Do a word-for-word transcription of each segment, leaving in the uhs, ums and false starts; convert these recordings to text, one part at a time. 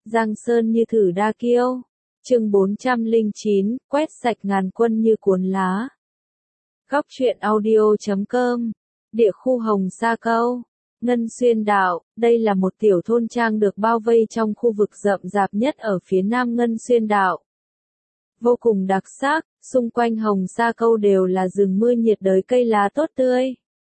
Giang sơn như thử đa kiêu. Chương bốn trăm lẻ chín, quét sạch ngàn quân như cuốn lá. Góc truyện audio chấm com. Địa khu Hồng Sa Câu, Ngân Xuyên Đạo, đây là một tiểu thôn trang được bao vây trong khu vực rậm rạp nhất ở phía nam Ngân Xuyên Đạo. Vô cùng đặc sắc, xung quanh Hồng Sa Câu đều là rừng mưa nhiệt đới cây lá tốt tươi.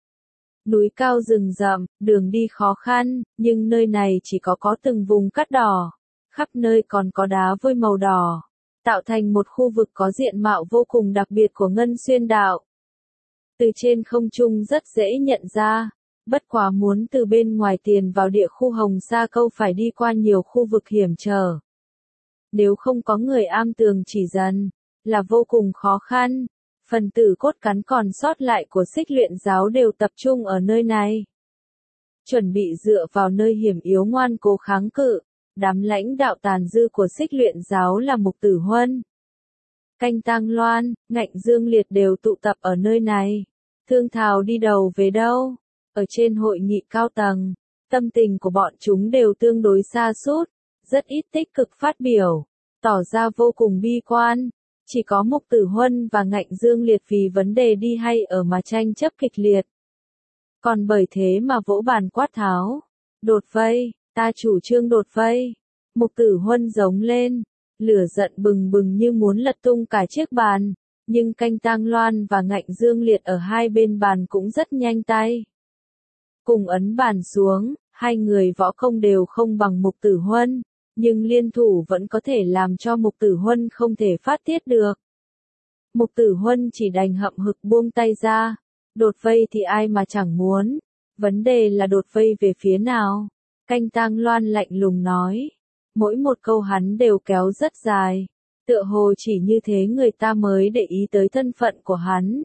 Núi cao rừng rậm, đường đi khó khăn, nhưng nơi này chỉ có có từng vùng cát đỏ, khắp nơi còn có đá vôi màu đỏ, tạo thành một khu vực có diện mạo vô cùng đặc biệt của Ngân Xuyên Đạo. Từ trên không trung rất dễ nhận ra, bất quá muốn từ bên ngoài tiền vào địa khu Hồng Sa Câu phải đi qua nhiều khu vực hiểm trở. Nếu không có người am tường chỉ dẫn, là vô cùng khó khăn. Phần tử cốt cán còn sót lại của Xích Luyện giáo đều tập trung ở nơi này. Chuẩn bị dựa vào nơi hiểm yếu ngoan cố kháng cự, đám lãnh đạo tàn dư của Xích Luyện giáo là Mục Tử Huân, Canh Tang Loan, Ngạnh Dương Liệt đều tụ tập ở nơi này. Thương thảo đi đầu về đâu? Ở trên hội nghị cao tầng, tâm tình của bọn chúng đều tương đối sa sút, rất ít tích cực phát biểu, tỏ ra vô cùng bi quan. Chỉ có Mục Tử Huân và Ngạnh Dương Liệt vì vấn đề đi hay ở mà tranh chấp kịch liệt. Còn bởi thế mà vỗ bàn quát tháo. Đột vây, ta chủ trương đột vây. Mục Tử Huân giống lên, lửa giận bừng bừng như muốn lật tung cả chiếc bàn. Nhưng Canh Tang Loan và Ngạnh Dương Liệt ở hai bên bàn cũng rất nhanh tay. Cùng ấn bàn xuống, hai người võ công đều không bằng Mục Tử Huân. Nhưng liên thủ vẫn có thể làm cho Mục Tử Huân không thể phát tiết được. Mục Tử Huân chỉ đành hậm hực buông tay ra. Đột vây thì ai mà chẳng muốn. Vấn đề là đột vây về phía nào? Canh Tang Loan lạnh lùng nói. Mỗi một câu hắn đều kéo rất dài. Tựa hồ chỉ như thế người ta mới để ý tới thân phận của hắn.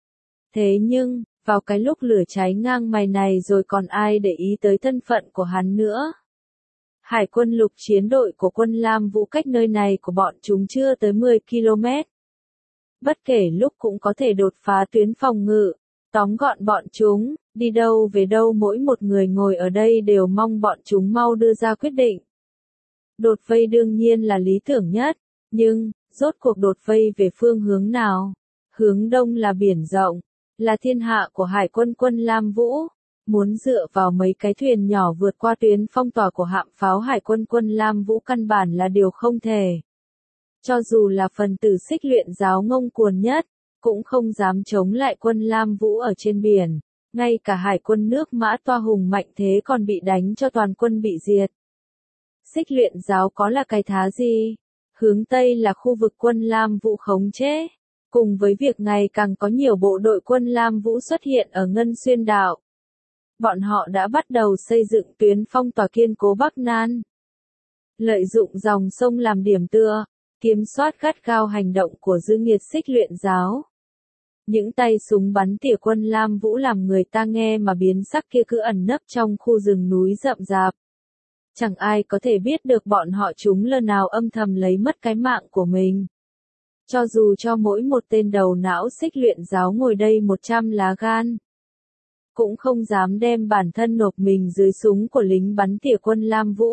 Thế nhưng, vào cái lúc lửa cháy ngang mày này rồi còn ai để ý tới thân phận của hắn nữa? Hải quân lục chiến đội của quân Lam Vũ cách nơi này của bọn chúng chưa tới mười ki lô mét. Bất kể lúc cũng có thể đột phá tuyến phòng ngự, tóm gọn bọn chúng, đi đâu về đâu mỗi một người ngồi ở đây đều mong bọn chúng mau đưa ra quyết định. Đột vây đương nhiên là lý tưởng nhất, nhưng, rốt cuộc đột vây về phương hướng nào? Hướng đông là biển rộng, là thiên hạ của Hải quân quân Lam Vũ. Muốn dựa vào mấy cái thuyền nhỏ vượt qua tuyến phong tỏa của hạm pháo Hải quân quân Lam Vũ căn bản là điều không thể. Cho dù là phần tử Xích Luyện giáo ngông cuồng nhất, cũng không dám chống lại quân Lam Vũ ở trên biển. Ngay cả Hải quân nước Mã Toa hùng mạnh thế còn bị đánh cho toàn quân bị diệt. Xích Luyện giáo có là cái thá gì? Hướng Tây là khu vực quân Lam Vũ khống chế. Cùng với việc ngày càng có nhiều bộ đội quân Lam Vũ xuất hiện ở Ngân Xuyên Đạo. Bọn họ đã bắt đầu xây dựng tuyến phong tỏa kiên cố Bắc Nan. Lợi dụng dòng sông làm điểm tựa, kiểm soát gắt gao hành động của dư nghiệt Xích Luyện giáo. Những tay súng bắn tỉa quân Lam Vũ làm người ta nghe mà biến sắc kia cứ ẩn nấp trong khu rừng núi rậm rạp. Chẳng ai có thể biết được bọn họ chúng lần nào âm thầm lấy mất cái mạng của mình. Cho dù cho mỗi một tên đầu não Xích Luyện giáo ngồi đây một trăm lá gan, cũng không dám đem bản thân nộp mình dưới súng của lính bắn tỉa quân Lam Vũ.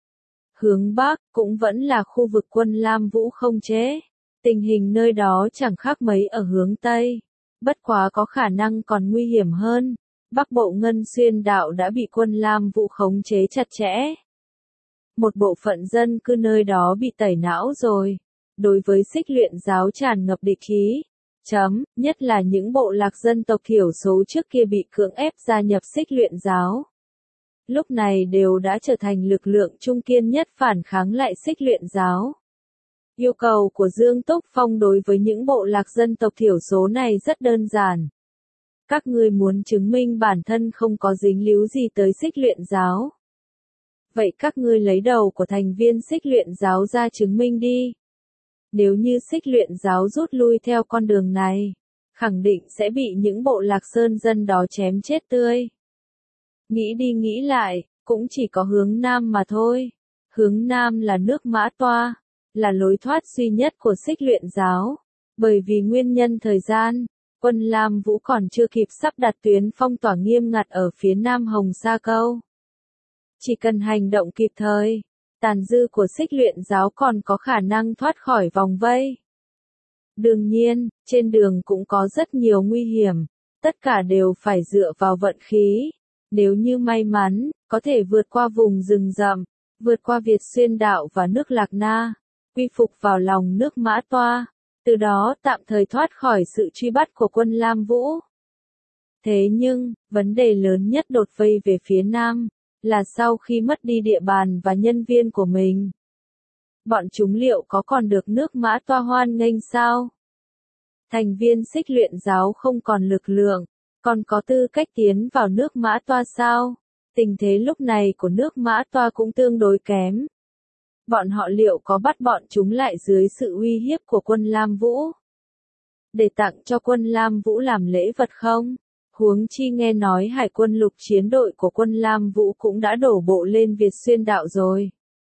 Hướng Bắc cũng vẫn là khu vực quân Lam Vũ không chế. Tình hình nơi đó chẳng khác mấy ở hướng Tây. Bất quá có khả năng còn nguy hiểm hơn. Bắc bộ Ngân Xuyên Đạo đã bị quân Lam Vũ khống chế chặt chẽ. Một bộ phận dân cư nơi đó bị tẩy não rồi. Đối với Xích Luyện giáo tràn ngập địch ý. Chấm, nhất là những bộ lạc dân tộc thiểu số trước kia bị cưỡng ép gia nhập Xích Luyện giáo. Lúc này đều đã trở thành lực lượng trung kiên nhất phản kháng lại Xích Luyện giáo. Yêu cầu của Dương Túc Phong đối với những bộ lạc dân tộc thiểu số này rất đơn giản. Các ngươi muốn chứng minh bản thân không có dính líu gì tới Xích Luyện giáo. Vậy các ngươi lấy đầu của thành viên Xích Luyện giáo ra chứng minh đi. Nếu như Xích Luyện giáo rút lui theo con đường này, khẳng định sẽ bị những bộ lạc sơn dân đó chém chết tươi. Nghĩ đi nghĩ lại, cũng chỉ có hướng Nam mà thôi. Hướng Nam là nước Mã Toa, là lối thoát duy nhất của Xích Luyện giáo. Bởi vì nguyên nhân thời gian, quân Lam Vũ còn chưa kịp sắp đặt tuyến phong tỏa nghiêm ngặt ở phía Nam Hồng Sa Câu. Chỉ cần hành động kịp thời, tàn dư của xích luyện giáo còn có khả năng thoát khỏi vòng vây. Đương nhiên, trên đường cũng có rất nhiều nguy hiểm, tất cả đều phải dựa vào vận khí. Nếu như may mắn, có thể vượt qua vùng rừng rậm, vượt qua Việt Xuyên Đạo và nước Lạc Na, quy phục vào lòng nước Mã Toa, từ đó tạm thời thoát khỏi sự truy bắt của quân Lam Vũ. Thế nhưng, vấn đề lớn nhất đột vây về phía Nam, là sau khi mất đi địa bàn và nhân viên của mình, bọn chúng liệu có còn được nước Mã Toa hoan nghênh sao? Thành viên xích luyện giáo không còn lực lượng, còn có tư cách tiến vào nước Mã Toa sao? Tình thế lúc này của nước Mã Toa cũng tương đối kém. Bọn họ liệu có bắt bọn chúng lại dưới sự uy hiếp của quân Lam Vũ, để tặng cho quân Lam Vũ làm lễ vật không? Huống chi nghe nói hải quân lục chiến đội của quân Lam Vũ cũng đã đổ bộ lên Việt Xuyên Đạo rồi.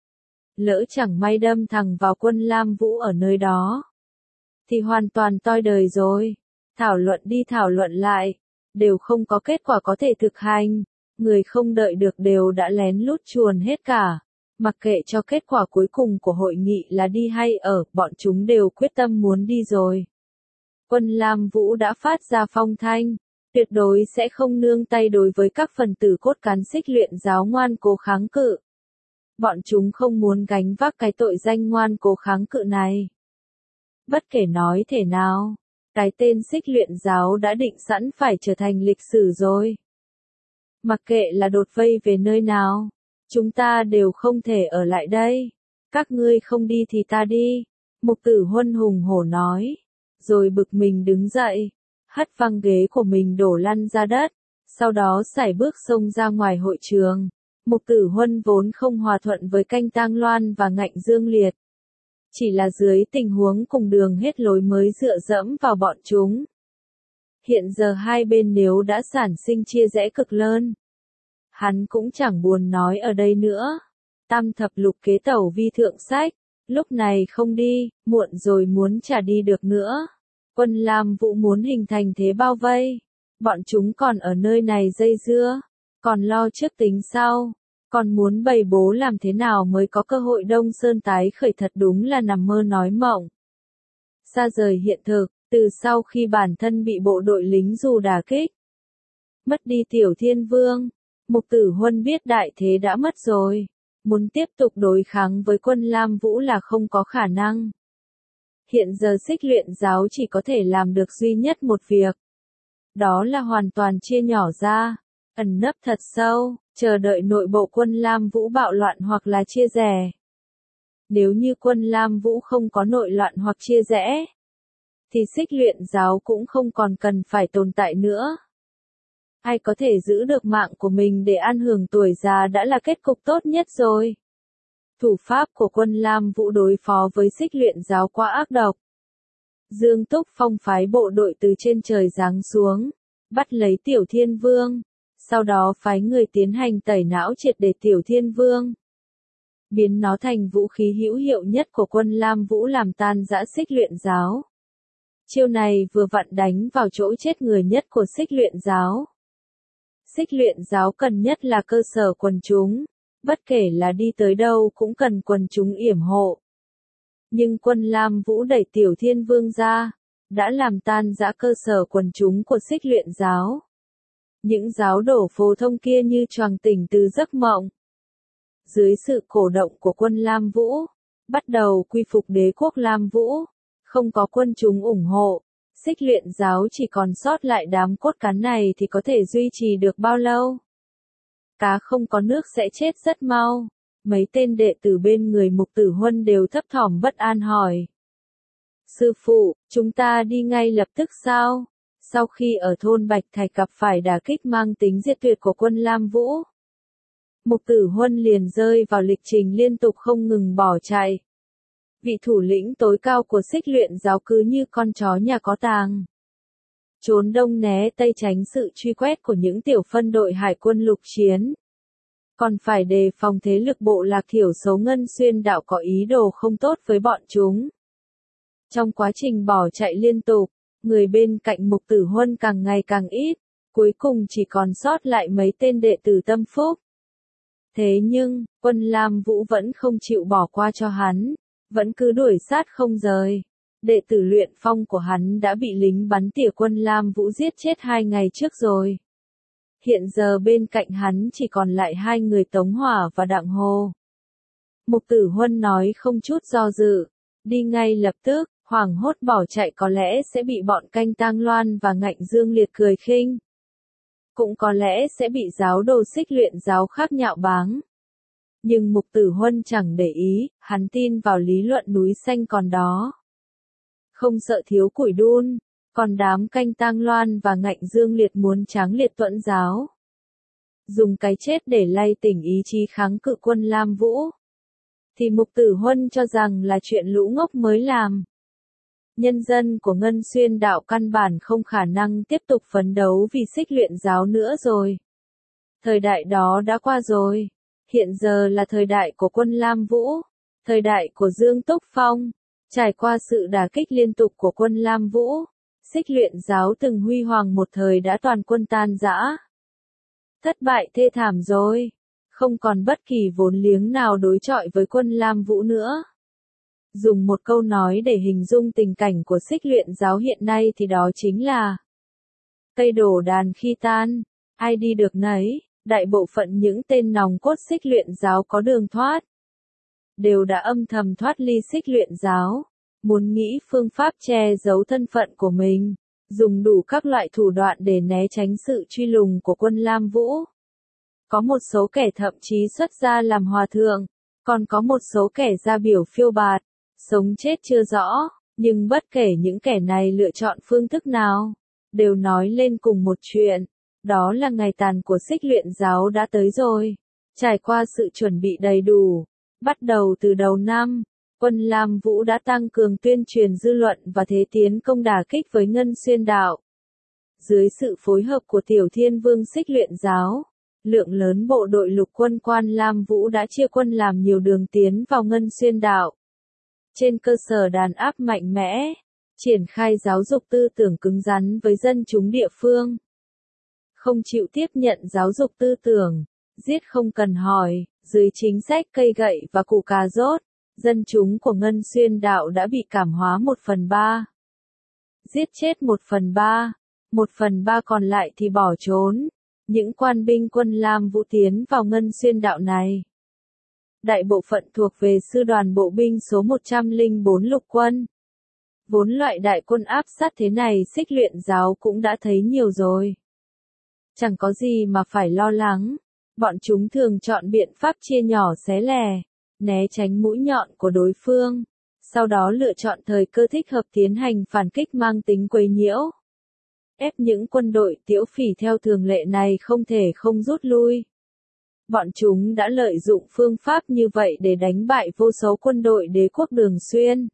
Lỡ chẳng may đâm thẳng vào quân Lam Vũ ở nơi đó, thì hoàn toàn toi đời rồi. Thảo luận đi thảo luận lại, đều không có kết quả có thể thực hành. Người không đợi được đều đã lén lút chuồn hết cả. Mặc kệ cho kết quả cuối cùng của hội nghị là đi hay ở, bọn chúng đều quyết tâm muốn đi rồi. Quân Lam Vũ đã phát ra phong thanh, tuyệt đối sẽ không nương tay đối với các phần tử cốt cán xích luyện giáo ngoan cố kháng cự. Bọn chúng không muốn gánh vác cái tội danh ngoan cố kháng cự này. Bất kể nói thế nào, cái tên xích luyện giáo đã định sẵn phải trở thành lịch sử rồi. Mặc kệ là đột vây về nơi nào, chúng ta đều không thể ở lại đây. Các ngươi không đi thì ta đi. Mục Tử Huân hùng hổ nói, rồi bực mình đứng dậy, hất văng ghế của mình đổ lăn ra đất, sau đó sải bước xông ra ngoài hội trường. Mục Tử Huân vốn không hòa thuận với Canh Tang Loan và Ngạnh Dương Liệt. Chỉ là dưới tình huống cùng đường hết lối mới dựa dẫm vào bọn chúng. Hiện giờ hai bên nếu đã sản sinh chia rẽ cực lớn, hắn cũng chẳng buồn nói ở đây nữa. Tam thập lục kế tẩu vi thượng sách, lúc này không đi, muộn rồi muốn chả đi được nữa. Quân Lam Vũ muốn hình thành thế bao vây, bọn chúng còn ở nơi này dây dưa, còn lo trước tính sau, còn muốn bày bố làm thế nào mới có cơ hội Đông Sơn tái khởi thật đúng là nằm mơ nói mộng. Xa rời hiện thực, từ sau khi bản thân bị bộ đội lính dù đả kích, mất đi Tiểu Thiên Vương, Mục Tử Huân biết đại thế đã mất rồi, muốn tiếp tục đối kháng với quân Lam Vũ là không có khả năng. Hiện giờ xích luyện giáo chỉ có thể làm được duy nhất một việc. Đó là hoàn toàn chia nhỏ ra, ẩn nấp thật sâu, chờ đợi nội bộ quân Lam Vũ bạo loạn hoặc là chia rẽ. Nếu như quân Lam Vũ không có nội loạn hoặc chia rẽ, thì xích luyện giáo cũng không còn cần phải tồn tại nữa. Ai có thể giữ được mạng của mình để an hưởng tuổi già đã là kết cục tốt nhất rồi. Thủ pháp của quân Lam Vũ đối phó với xích luyện giáo quá ác độc. Dương Túc Phong phái bộ đội từ trên trời giáng xuống, bắt lấy Tiểu Thiên Vương, sau đó phái người tiến hành tẩy não triệt để Tiểu Thiên Vương, biến nó thành vũ khí hữu hiệu nhất của quân Lam Vũ làm tan rã xích luyện giáo. Chiêu này vừa vặn đánh vào chỗ chết người nhất của xích luyện giáo. Xích luyện giáo cần nhất là cơ sở quần chúng, bất kể là đi tới đâu cũng cần quần chúng yểm hộ. Nhưng quân Lam Vũ đẩy Tiểu Thiên Vương ra, đã làm tan rã cơ sở quần chúng của xích luyện giáo. Những giáo đổ phổ thông kia như choàng tỉnh từ giấc mộng. Dưới sự cổ động của quân Lam Vũ, bắt đầu quy phục đế quốc Lam Vũ, không có quân chúng ủng hộ, xích luyện giáo chỉ còn sót lại đám cốt cán này thì có thể duy trì được bao lâu? Cá không có nước sẽ chết rất mau. Mấy tên đệ tử bên người Mục Tử Huân đều thấp thỏm bất an hỏi. Sư phụ, chúng ta đi ngay lập tức sao? Sau khi ở thôn Bạch Thạch gặp phải đả kích mang tính diệt tuyệt của quân Lam Vũ, Mục Tử Huân liền rơi vào lịch trình liên tục không ngừng bỏ chạy. Vị thủ lĩnh tối cao của xích luyện giáo cứ như con chó nhà có tang, trốn đông né tây tránh sự truy quét của những tiểu phân đội hải quân lục chiến. Còn phải đề phòng thế lực bộ lạc thiểu số Ngân Xuyên Đạo có ý đồ không tốt với bọn chúng. Trong quá trình bỏ chạy liên tục, người bên cạnh Mục Tử Huân càng ngày càng ít, cuối cùng chỉ còn sót lại mấy tên đệ tử tâm phúc. Thế nhưng, quân Lam Vũ vẫn không chịu bỏ qua cho hắn, vẫn cứ đuổi sát không rời. Đệ tử luyện phong của hắn đã bị lính bắn tỉa quân Lam Vũ giết chết hai ngày trước rồi. Hiện giờ bên cạnh hắn chỉ còn lại hai người Tống Hỏa và Đặng Hồ. Mục Tử Huân nói không chút do dự, đi ngay lập tức, hoảng hốt bỏ chạy có lẽ sẽ bị bọn Canh Tang Loan và Ngạnh Dương Liệt cười khinh. Cũng có lẽ sẽ bị giáo đồ Xích Luyện giáo khác nhạo báng. Nhưng Mục Tử Huân chẳng để ý, hắn tin vào lý luận núi xanh còn đó. Không sợ thiếu củi đun, còn đám Canh Tang Loan và Ngạnh Dương Liệt muốn tráng liệt Tuẫn giáo. Dùng cái chết để lay tỉnh ý chí kháng cự quân Lam Vũ. Thì Mục Tử Huân cho rằng là chuyện lũ ngốc mới làm. Nhân dân của Ngân Xuyên đạo căn bản không khả năng tiếp tục phấn đấu vì Xích Luyện giáo nữa rồi. Thời đại đó đã qua rồi. Hiện giờ là thời đại của quân Lam Vũ, thời đại của Dương Túc Phong. Trải qua sự đả kích liên tục của quân Lam Vũ, Xích Luyện giáo từng huy hoàng một thời đã toàn quân tan rã. Thất bại thê thảm rồi, không còn bất kỳ vốn liếng nào đối chọi với quân Lam Vũ nữa. Dùng một câu nói để hình dung tình cảnh của Xích Luyện giáo hiện nay thì đó chính là cây đổ đàn khi tan, ai đi được nấy. Đại bộ phận những tên nòng cốt Xích Luyện giáo có đường thoát, đều đã âm thầm thoát ly Xích Luyện giáo, muốn nghĩ phương pháp che giấu thân phận của mình, dùng đủ các loại thủ đoạn để né tránh sự truy lùng của quân Lam Vũ. Có một số kẻ thậm chí xuất gia làm hòa thượng, còn có một số kẻ ra biểu phiêu bạt, sống chết chưa rõ, nhưng bất kể những kẻ này lựa chọn phương thức nào, đều nói lên cùng một chuyện. Đó là ngày tàn của Xích Luyện giáo đã tới rồi. Trải qua sự chuẩn bị đầy đủ, bắt đầu từ đầu năm, quân Lam Vũ đã tăng cường tuyên truyền dư luận và thế tiến công đả kích với Ngân Xuyên đạo. Dưới sự phối hợp của Tiểu Thiên Vương Xích Luyện giáo, lượng lớn bộ đội lục quân quan Lam Vũ đã chia quân làm nhiều đường tiến vào Ngân Xuyên đạo. Trên cơ sở đàn áp mạnh mẽ, triển khai giáo dục tư tưởng cứng rắn với dân chúng địa phương. Không chịu tiếp nhận giáo dục tư tưởng, giết không cần hỏi, dưới chính sách cây gậy và củ cà rốt, dân chúng của Ngân Xuyên đạo đã bị cảm hóa một phần ba. Giết chết một phần ba, một phần ba còn lại thì bỏ trốn. Những quan binh quân Lam Vũ tiến vào Ngân Xuyên đạo này. Đại bộ phận thuộc về sư đoàn bộ binh số một trăm lẻ bốn lục quân. Vốn loại đại quân áp sát thế này Xích Luyện giáo cũng đã thấy nhiều rồi. Chẳng có gì mà phải lo lắng, bọn chúng thường chọn biện pháp chia nhỏ xé lẻ, né tránh mũi nhọn của đối phương, sau đó lựa chọn thời cơ thích hợp tiến hành phản kích mang tính quấy nhiễu. Ép những quân đội tiễu phỉ theo thường lệ này không thể không rút lui. Bọn chúng đã lợi dụng phương pháp như vậy để đánh bại vô số quân đội đế quốc Đường Xuyên.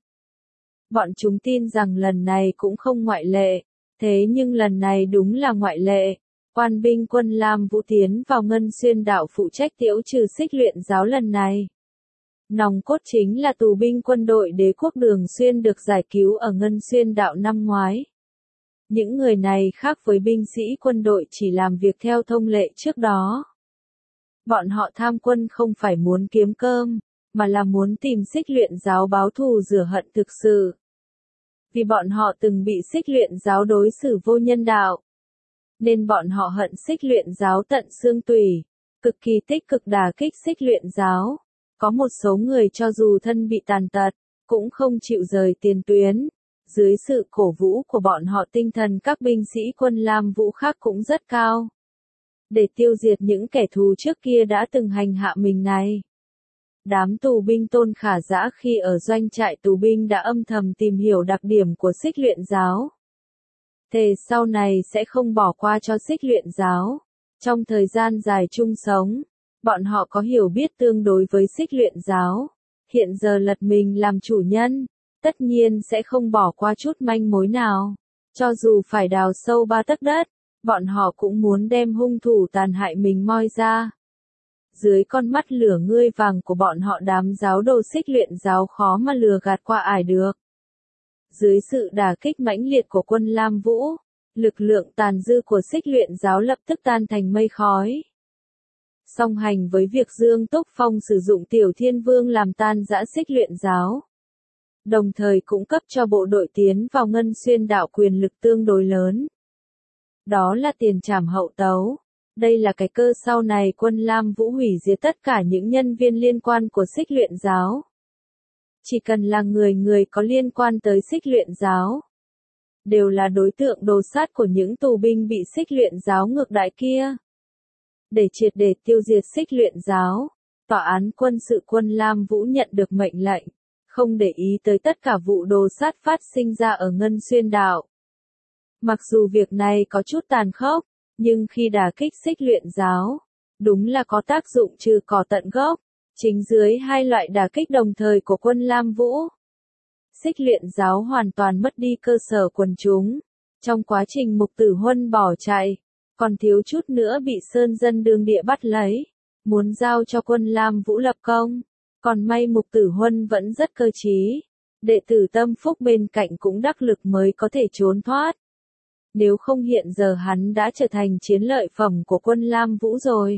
Bọn chúng tin rằng lần này cũng không ngoại lệ, thế nhưng lần này đúng là ngoại lệ. Quan binh quân Lam Vũ tiến vào Ngân Xuyên đạo phụ trách tiễu trừ Xích Luyện giáo lần này. Nòng cốt chính là tù binh quân đội đế quốc Đường Xuyên được giải cứu ở Ngân Xuyên đạo năm ngoái. Những người này khác với binh sĩ quân đội chỉ làm việc theo thông lệ trước đó. Bọn họ tham quân không phải muốn kiếm cơm, mà là muốn tìm Xích Luyện giáo báo thù rửa hận thực sự. Vì bọn họ từng bị Xích Luyện giáo đối xử vô nhân đạo, nên bọn họ hận Xích Luyện giáo tận xương tủy, cực kỳ tích cực đả kích Xích Luyện giáo. Có một số người cho dù thân bị tàn tật, cũng không chịu rời tiền tuyến. Dưới sự cổ vũ của bọn họ tinh thần các binh sĩ quân Lam Vũ khác cũng rất cao. Để tiêu diệt những kẻ thù trước kia đã từng hành hạ mình này. Đám tù binh Tôn Khả Dã khi ở doanh trại tù binh đã âm thầm tìm hiểu đặc điểm của Xích Luyện giáo. Thề sau này sẽ không bỏ qua cho Xích Luyện giáo. Trong thời gian dài chung sống, bọn họ có hiểu biết tương đối với Xích Luyện giáo. Hiện giờ lật mình làm chủ nhân, tất nhiên sẽ không bỏ qua chút manh mối nào. Cho dù phải đào sâu ba tấc đất, bọn họ cũng muốn đem hung thủ tàn hại mình moi ra. Dưới con mắt lửa ngươi vàng của bọn họ đám giáo đồ Xích Luyện giáo khó mà lừa gạt qua ải được. Dưới sự đả kích mãnh liệt của quân Lam Vũ, lực lượng tàn dư của Xích Luyện giáo lập tức tan thành mây khói. song hành với việc Dương Túc Phong sử dụng Tiểu Thiên Vương làm tan rã Xích Luyện giáo. Đồng thời cũng cấp cho bộ đội tiến vào Ngân Xuyên đạo quyền lực tương đối lớn. Đó là tiền trảm hậu tấu. Đây là cái cơ sau này quân Lam Vũ hủy diệt tất cả những nhân viên liên quan của Xích Luyện giáo. Chỉ cần là người người có liên quan tới Xích Luyện giáo, đều là đối tượng đồ sát của những tù binh bị Xích Luyện giáo ngược đãi kia. Để triệt để tiêu diệt Xích Luyện giáo, tòa án quân sự quân Lam Vũ nhận được mệnh lệnh, không để ý tới tất cả vụ đồ sát phát sinh ra ở Ngân Xuyên đạo. Mặc dù việc này có chút tàn khốc, nhưng khi đả kích Xích Luyện giáo, đúng là có tác dụng trừ cỏ tận gốc, chính dưới hai loại đả kích đồng thời của quân Lam Vũ. Xích Luyện giáo hoàn toàn mất đi cơ sở quần chúng, trong quá trình Mục Tử Huân bỏ chạy, còn thiếu chút nữa bị sơn dân đương địa bắt lấy, muốn giao cho quân Lam Vũ lập công, còn may Mục Tử Huân vẫn rất cơ trí, đệ tử tâm phúc bên cạnh cũng đắc lực mới có thể trốn thoát. Nếu không hiện giờ hắn đã trở thành chiến lợi phẩm của quân Lam Vũ rồi.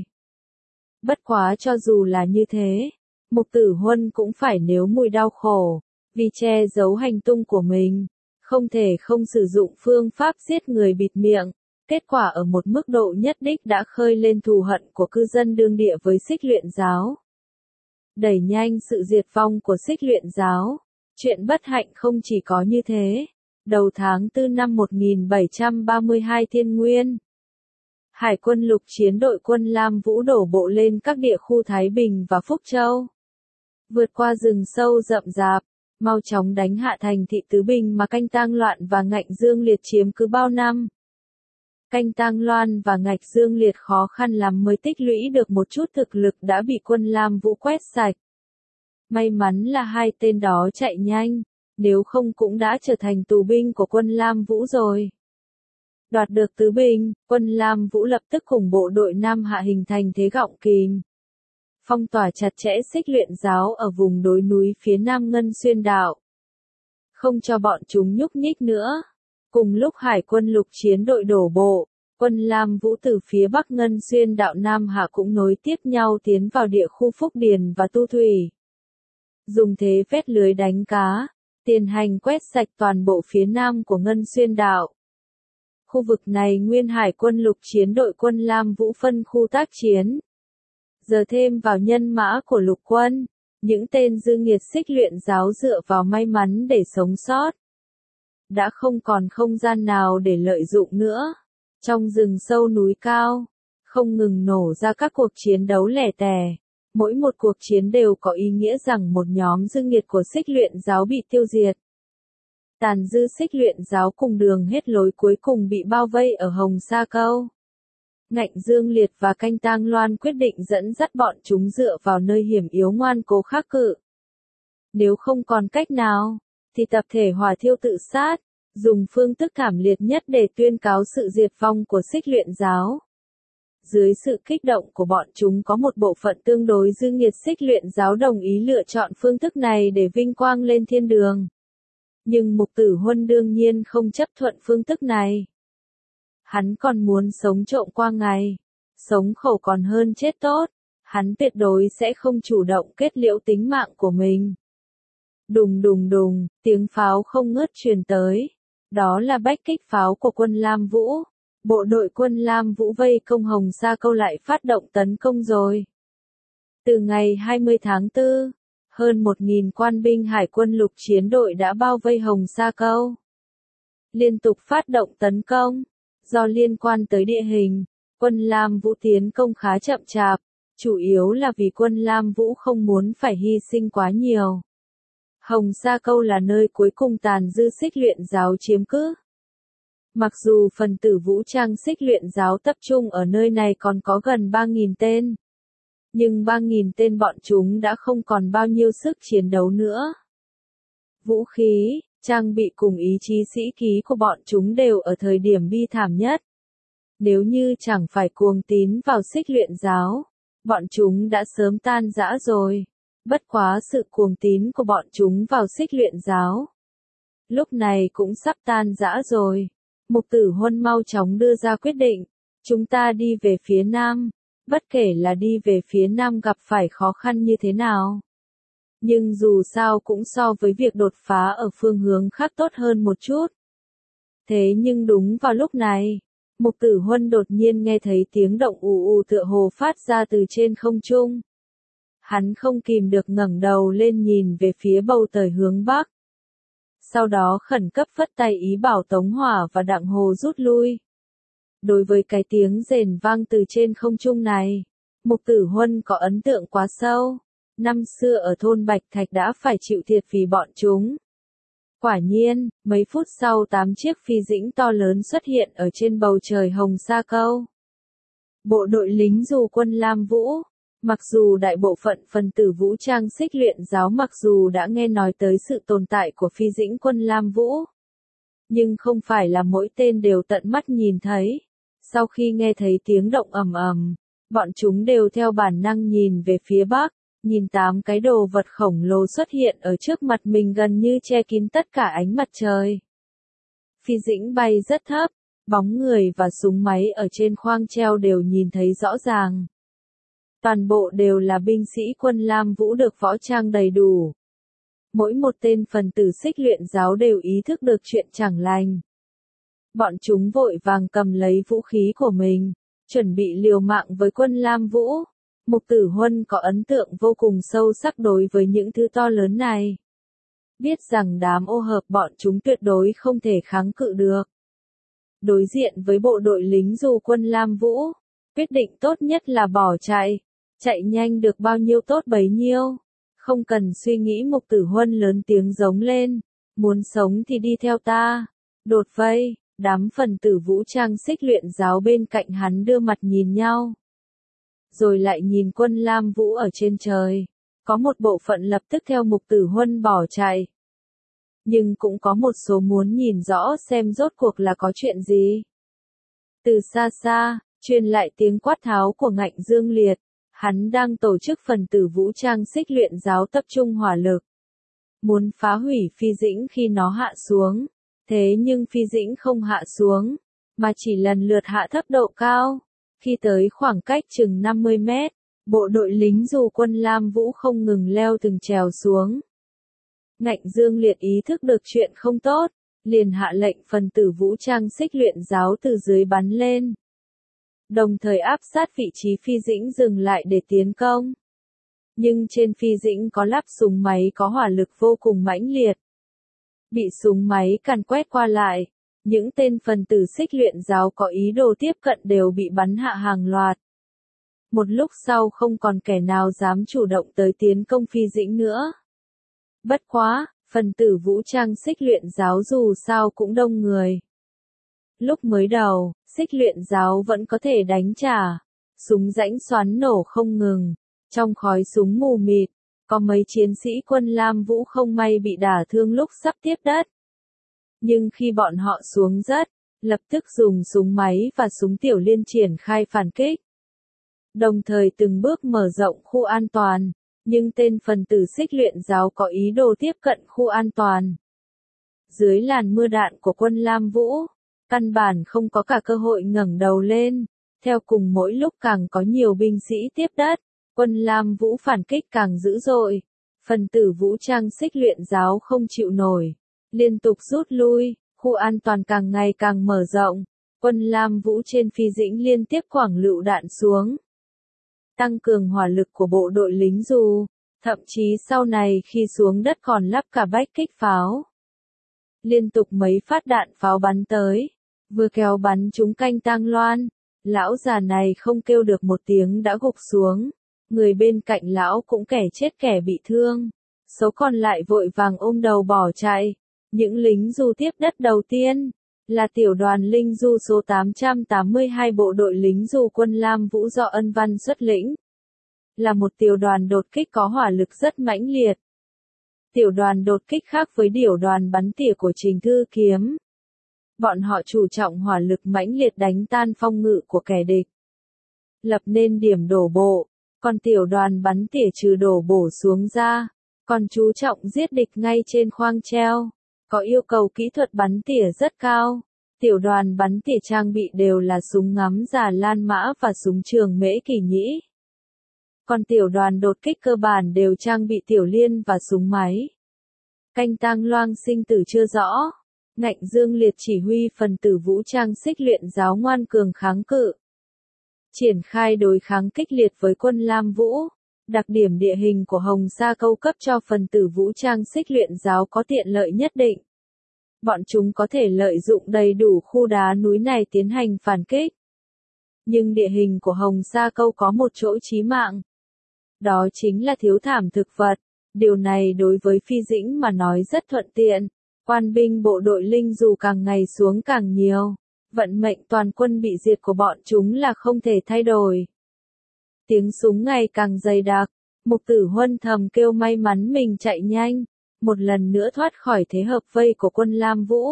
Bất quá cho dù là như thế, Mục Tử Huân cũng phải nếm mùi đau khổ, vì che giấu hành tung của mình, không thể không sử dụng phương pháp giết người bịt miệng, kết quả ở một mức độ nhất định đã khơi lên thù hận của cư dân đương địa với Xích Luyện giáo. Đẩy nhanh sự diệt vong của Xích Luyện giáo, chuyện bất hạnh không chỉ có như thế. Đầu tháng tư năm một nghìn bảy trăm ba mươi hai Thiên Nguyên, Hải quân lục chiến đội quân Lam Vũ đổ bộ lên các địa khu Thái Bình và Phúc Châu. Vượt qua rừng sâu rậm rạp, mau chóng đánh hạ thành thị Tứ Bình mà Canh Tang Loan và Ngạnh Dương Liệt chiếm cứ bao năm. Canh Tang Loan và Ngạnh Dương Liệt khó khăn lắm mới tích lũy được một chút thực lực đã bị quân Lam Vũ quét sạch. May mắn là hai tên đó chạy nhanh, nếu không cũng đã trở thành tù binh của quân Lam Vũ rồi. Đoạt được Tứ Bình, quân Lam Vũ lập tức cùng bộ đội Nam Hạ hình thành thế gọng kìm, phong tỏa chặt chẽ Xích Luyện giáo ở vùng đồi núi phía Nam Ngân Xuyên đạo, không cho bọn chúng nhúc nhích nữa. Cùng lúc Hải quân lục chiến đội đổ bộ, quân Lam Vũ từ phía Bắc Ngân Xuyên đạo Nam Hạ cũng nối tiếp nhau tiến vào địa khu Phúc Điền và Tu Thủy. Dùng thế vét lưới đánh cá, tiến hành quét sạch toàn bộ phía Nam của Ngân Xuyên đạo. Khu vực này nguyên Hải quân lục chiến đội quân Lam Vũ phân khu tác chiến. Giờ thêm vào nhân mã của lục quân, những tên dư nghiệt Xích Luyện giáo dựa vào may mắn để sống sót. Đã không còn không gian nào để lợi dụng nữa. Trong rừng sâu núi cao, không ngừng nổ ra các cuộc chiến đấu lẻ tẻ. Mỗi một cuộc chiến đều có ý nghĩa rằng một nhóm dư nghiệt của Xích Luyện giáo bị tiêu diệt. Tàn dư Xích Luyện giáo cùng đường hết lối cuối cùng bị bao vây ở Hồng Sa Câu. Ngạnh Dương Liệt và Canh Tang Loan quyết định dẫn dắt bọn chúng dựa vào nơi hiểm yếu ngoan cố kháng cự. Nếu không còn cách nào, thì tập thể hỏa thiêu tự sát, dùng phương thức thảm liệt nhất để tuyên cáo sự diệt vong của Xích Luyện giáo. Dưới sự kích động của bọn chúng có một bộ phận tương đối dư nghiệt Xích Luyện giáo đồng ý lựa chọn phương thức này để vinh quang lên thiên đường. Nhưng Mục Tử Huân đương nhiên không chấp thuận phương thức này. Hắn còn muốn sống trộm qua ngày, sống khổ còn hơn chết tốt, hắn tuyệt đối sẽ không chủ động kết liễu tính mạng của mình. Đùng đùng đùng, tiếng pháo không ngớt truyền tới. Đó là bách kích pháo của quân Lam Vũ. Bộ đội quân Lam Vũ vây công Hồng Sa Câu lại phát động tấn công rồi. Từ ngày hai mươi tháng tư, hơn một nghìn quan binh Hải quân lục chiến đội đã bao vây Hồng Sa Câu. Liên tục phát động tấn công. Do liên quan tới địa hình, quân Lam Vũ tiến công khá chậm chạp, chủ yếu là vì quân Lam Vũ không muốn phải hy sinh quá nhiều. Hồng Sa Câu là nơi cuối cùng tàn dư Xích Luyện giáo chiếm cứ. Mặc dù phần tử vũ trang Xích Luyện giáo tập trung ở nơi này còn có gần ba nghìn tên, nhưng ba nghìn tên bọn chúng đã không còn bao nhiêu sức chiến đấu nữa. Vũ khí, trang bị cùng ý chí sĩ khí của bọn chúng đều ở thời điểm bi thảm nhất. Nếu như chẳng phải cuồng tín vào Xích Luyện giáo, bọn chúng đã sớm tan rã rồi. Bất quá sự cuồng tín của bọn chúng vào Xích Luyện giáo, lúc này cũng sắp tan rã rồi. Mục Tử Huân mau chóng đưa ra quyết định, chúng ta đi về phía Nam, Bất kể là đi về phía Nam gặp phải khó khăn như thế nào. Nhưng dù sao cũng so với việc đột phá ở phương hướng khác tốt hơn một chút. Thế nhưng đúng vào lúc này, Mục Tử Huân đột nhiên nghe thấy tiếng động ù ù tựa hồ phát ra từ trên không trung. Hắn không kìm được ngẩng đầu lên nhìn về phía bầu trời hướng Bắc. Sau đó khẩn cấp phất tay ý bảo Tống Hỏa và Đặng Hồ rút lui. Đối với cái tiếng rền vang từ trên không trung này, Mục Tử Huân có ấn tượng quá sâu. Năm xưa ở thôn Bạch Thạch đã phải chịu thiệt vì bọn chúng. Quả nhiên, mấy phút sau tám chiếc phi dĩnh to lớn xuất hiện ở trên bầu trời Hồng Sa Câu. Bộ đội lính dù quân Lam Vũ, mặc dù đại bộ phận phần tử vũ trang xích luyện giáo mặc dù đã nghe nói tới sự tồn tại của phi dĩnh quân Lam Vũ, nhưng không phải là mỗi tên đều tận mắt nhìn thấy. Sau khi nghe thấy tiếng động ầm ầm, bọn chúng đều theo bản năng nhìn về phía Bắc. Nhìn tám cái đồ vật khổng lồ xuất hiện ở trước mặt mình gần như che kín tất cả ánh mặt trời. Phi dĩnh bay rất thấp, bóng người và súng máy ở trên khoang treo đều nhìn thấy rõ ràng. Toàn bộ đều là binh sĩ quân Lam Vũ được võ trang đầy đủ. Mỗi một tên phần tử xích luyện giáo đều ý thức được chuyện chẳng lành. Bọn chúng vội vàng cầm lấy vũ khí của mình, chuẩn bị liều mạng với quân Lam Vũ. Mục Tử Huân có ấn tượng vô cùng sâu sắc đối với những thứ to lớn này. Biết rằng đám ô hợp bọn chúng tuyệt đối không thể kháng cự được. Đối diện với bộ đội lính dù quân Lam Vũ, quyết định tốt nhất là bỏ chạy. Chạy nhanh được bao nhiêu tốt bấy nhiêu. Không cần suy nghĩ Mục Tử Huân lớn tiếng giống lên. Muốn sống thì đi theo ta. Đột vây, đám phần tử vũ trang xích luyện giáo bên cạnh hắn đưa mặt nhìn nhau. Rồi lại nhìn quân Lam Vũ ở trên trời. Có một bộ phận lập tức theo Mục Tử Huân bỏ chạy. Nhưng cũng có một số muốn nhìn rõ xem rốt cuộc là có chuyện gì. Từ xa xa, truyền lại tiếng quát tháo của Ngạnh Dương Liệt. Hắn đang tổ chức phần tử vũ trang xích luyện giáo tập trung hỏa lực. Muốn phá hủy phi dĩnh khi nó hạ xuống. Thế nhưng phi dĩnh không hạ xuống, mà chỉ lần lượt hạ thấp độ cao. Khi tới khoảng cách chừng năm mươi mét, bộ đội lính dù quân Lam Vũ không ngừng leo từng trèo xuống. Ngạnh Dương Liệt ý thức được chuyện không tốt, liền hạ lệnh phần tử vũ trang xích luyện giáo từ dưới bắn lên. Đồng thời áp sát vị trí phi dĩnh dừng lại để tiến công. Nhưng trên phi dĩnh có lắp súng máy có hỏa lực vô cùng mãnh liệt. Bị súng máy càn quét qua lại, những tên phần tử xích luyện giáo có ý đồ tiếp cận đều bị bắn hạ hàng loạt. Một lúc sau không còn kẻ nào dám chủ động tới tiến công phi dĩnh nữa. Bất quá, phần tử vũ trang xích luyện giáo dù sao cũng đông người. Lúc mới đầu, xích luyện giáo vẫn có thể đánh trả. Súng rãnh xoắn nổ không ngừng. Trong khói súng mù mịt, có mấy chiến sĩ quân Lam Vũ không may bị đả thương lúc sắp tiếp đất. Nhưng khi bọn họ xuống dốc, lập tức dùng súng máy và súng tiểu liên triển khai phản kích. Đồng thời từng bước mở rộng khu an toàn, nhưng tên phần tử xích luyện giáo có ý đồ tiếp cận khu an toàn. Dưới làn mưa đạn của quân Lam Vũ, căn bản không có cả cơ hội ngẩng đầu lên. Theo cùng mỗi lúc càng có nhiều binh sĩ tiếp đất, quân Lam Vũ phản kích càng dữ dội. Phần tử vũ trang xích luyện giáo không chịu nổi, liên tục rút lui, khu an toàn càng ngày càng mở rộng. Quân Lam Vũ trên phi dĩnh liên tiếp quảng lựu đạn xuống. Tăng cường hỏa lực của bộ đội lính dù, thậm chí sau này khi xuống đất còn lắp cả bách kích pháo. Liên tục mấy phát đạn pháo bắn tới, vừa kéo bắn chúng canh tang loan. Lão già này không kêu được một tiếng đã gục xuống. Người bên cạnh lão cũng kẻ chết kẻ bị thương. Số còn lại vội vàng ôm đầu bỏ chạy. Những lính du tiếp đất đầu tiên là tiểu đoàn linh du số tám trăm tám mươi hai bộ đội lính du quân Lam Vũ do Ân Văn xuất lĩnh. Là một tiểu đoàn đột kích có hỏa lực rất mãnh liệt. Tiểu đoàn đột kích khác với tiểu đoàn bắn tỉa của Trình Thư Kiếm. Bọn họ chủ trọng hỏa lực mãnh liệt đánh tan phong ngự của kẻ địch. Lập nên điểm đổ bộ, còn tiểu đoàn bắn tỉa trừ đổ bổ xuống ra, còn chú trọng giết địch ngay trên khoang treo. Có yêu cầu kỹ thuật bắn tỉa rất cao. Tiểu đoàn bắn tỉa trang bị đều là súng ngắm Già Lan Mã và súng trường Mễ Kỳ Nhĩ. Còn tiểu đoàn đột kích cơ bản đều trang bị tiểu liên và súng máy. Canh tang loang sinh tử chưa rõ. Ngạnh Dương Liệt chỉ huy phần tử vũ trang xích luyện giáo ngoan cường kháng cự. Triển khai đối kháng kích liệt với quân Lam Vũ. Đặc điểm địa hình của Hồng Sa Câu cấp cho phần tử vũ trang xích luyện giáo có tiện lợi nhất định. Bọn chúng có thể lợi dụng đầy đủ khu đá núi này tiến hành phản kích. Nhưng địa hình của Hồng Sa Câu có một chỗ chí mạng. Đó chính là thiếu thảm thực vật. Điều này đối với Phi Dĩnh mà nói rất thuận tiện. Quan binh bộ đội linh dù càng ngày xuống càng nhiều. Vận mệnh toàn quân bị diệt của bọn chúng là không thể thay đổi. Tiếng súng ngày càng dày đặc. Mục Tử Huân thầm kêu may mắn mình chạy nhanh. Một lần nữa thoát khỏi thế hợp vây của quân Lam Vũ.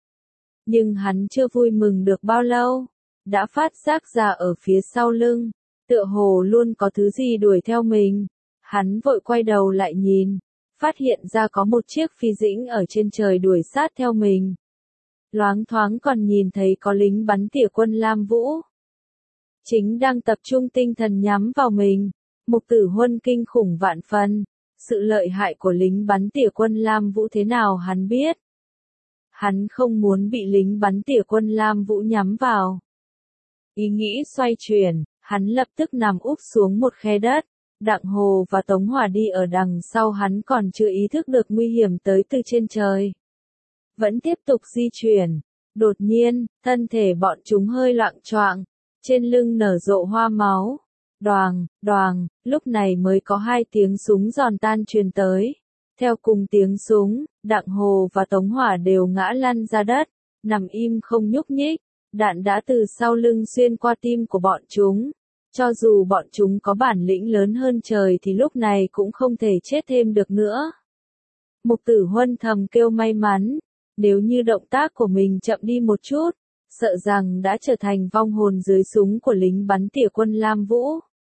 Nhưng hắn chưa vui mừng được bao lâu. Đã phát giác ra ở phía sau lưng. Tựa hồ luôn có thứ gì đuổi theo mình. Hắn vội quay đầu lại nhìn. Phát hiện ra có một chiếc Phi Dĩnh ở trên trời đuổi sát theo mình. Loáng thoáng còn nhìn thấy có lính bắn tỉa quân Lam Vũ. Chính đang tập trung tinh thần nhắm vào mình. Mục Tử Huân kinh khủng vạn phần. Sự lợi hại của lính bắn tỉa quân Lam Vũ thế nào hắn biết. Hắn không muốn bị lính bắn tỉa quân Lam Vũ nhắm vào. Ý nghĩ xoay chuyển, hắn lập tức nằm úp xuống một khe đất. Đặng Hồ và Tống Hỏa đi ở đằng sau hắn còn chưa ý thức được nguy hiểm tới từ trên trời. Vẫn tiếp tục di chuyển. Đột nhiên, thân thể bọn chúng hơi loạng choạng, trên lưng nở rộ hoa máu. Đoàng, đoàng, lúc này mới có hai tiếng súng giòn tan truyền tới. Theo cùng tiếng súng, Đặng Hồ và Tống Hỏa đều ngã lăn ra đất, nằm im không nhúc nhích. Đạn đã từ sau lưng xuyên qua tim của bọn chúng. Cho dù bọn chúng có bản lĩnh lớn hơn trời thì lúc này cũng không thể chết thêm được nữa. Mục Tử Huân thầm kêu may mắn, nếu như động tác của mình chậm đi một chút, sợ rằng đã trở thành vong hồn dưới súng của lính bắn tỉa quân Lam Vũ.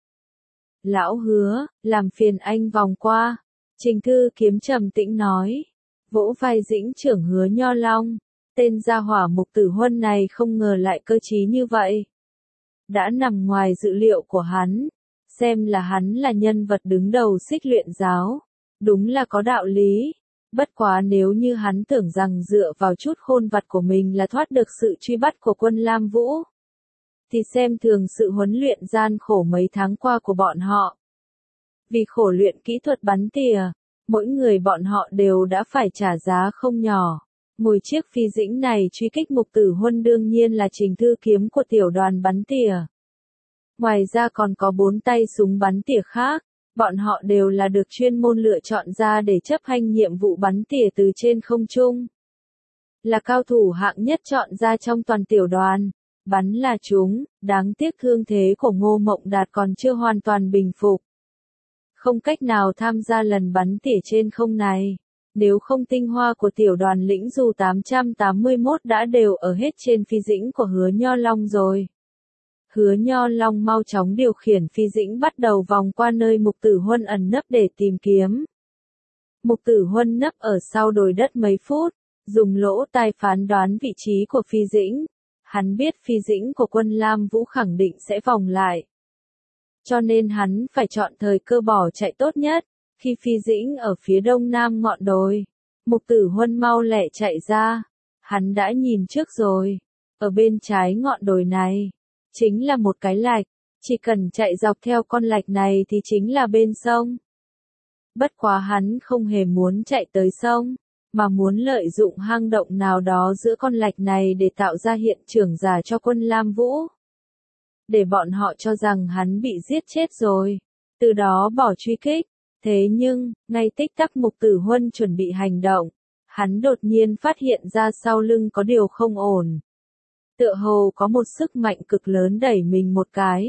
Lão Hứa, làm phiền anh vòng qua. Trình Thư Kiếm trầm tĩnh nói. Vỗ vai Dĩnh trưởng Hứa Nho Long. Tên gia hỏa Mục Tử Huân này không ngờ lại cơ trí như vậy. Đã nằm ngoài dự liệu của hắn. Xem là hắn là nhân vật đứng đầu xích luyện giáo. Đúng là có đạo lý. Bất quá nếu như hắn tưởng rằng dựa vào chút khôn vặt của mình là thoát được sự truy bắt của quân Lam Vũ. Thì xem thường sự huấn luyện gian khổ mấy tháng qua của bọn họ. Vì khổ luyện kỹ thuật bắn tỉa, mỗi người bọn họ đều đã phải trả giá không nhỏ. Ngồi chiếc Phi Dĩnh này truy kích Mục Tử Huân đương nhiên là Trình Thư Kiếm của tiểu đoàn bắn tỉa. Ngoài ra còn có bốn tay súng bắn tỉa khác, bọn họ đều là được chuyên môn lựa chọn ra để chấp hành nhiệm vụ bắn tỉa từ trên không trung. Là cao thủ hạng nhất chọn ra trong toàn tiểu đoàn. Bắn là chúng, đáng tiếc thương thế của Ngô Mộng Đạt còn chưa hoàn toàn bình phục. Không cách nào tham gia lần bắn tỉa trên không này. Nếu không tinh hoa của tiểu đoàn lĩnh dù tám trăm tám mươi mốt đã đều ở hết trên Phi Dĩnh của Hứa Nho Long rồi. Hứa Nho Long mau chóng điều khiển Phi Dĩnh bắt đầu vòng qua nơi Mục Tử Huân ẩn nấp để tìm kiếm. Mục Tử Huân nấp ở sau đồi đất mấy phút, dùng lỗ tai phán đoán vị trí của Phi Dĩnh. Hắn biết Phi Dĩnh của quân Lam Vũ khẳng định sẽ vòng lại. Cho nên hắn phải chọn thời cơ bỏ chạy tốt nhất. Khi Phi Dĩnh ở phía đông nam ngọn đồi, Mục Tử Huân mau lẹ chạy ra. Hắn đã nhìn trước rồi. Ở bên trái ngọn đồi này, chính là một cái lạch. Chỉ cần chạy dọc theo con lạch này thì chính là bên sông. Bất quá hắn không hề muốn chạy tới sông, mà muốn lợi dụng hang động nào đó giữa con lạch này để tạo ra hiện trường giả cho quân Lam Vũ. Để bọn họ cho rằng hắn bị giết chết rồi, từ đó bỏ truy kích. Thế nhưng, ngay tích tắc Mục Tử Huân chuẩn bị hành động, hắn đột nhiên phát hiện ra sau lưng có điều không ổn. Tựa hồ có một sức mạnh cực lớn đẩy mình một cái.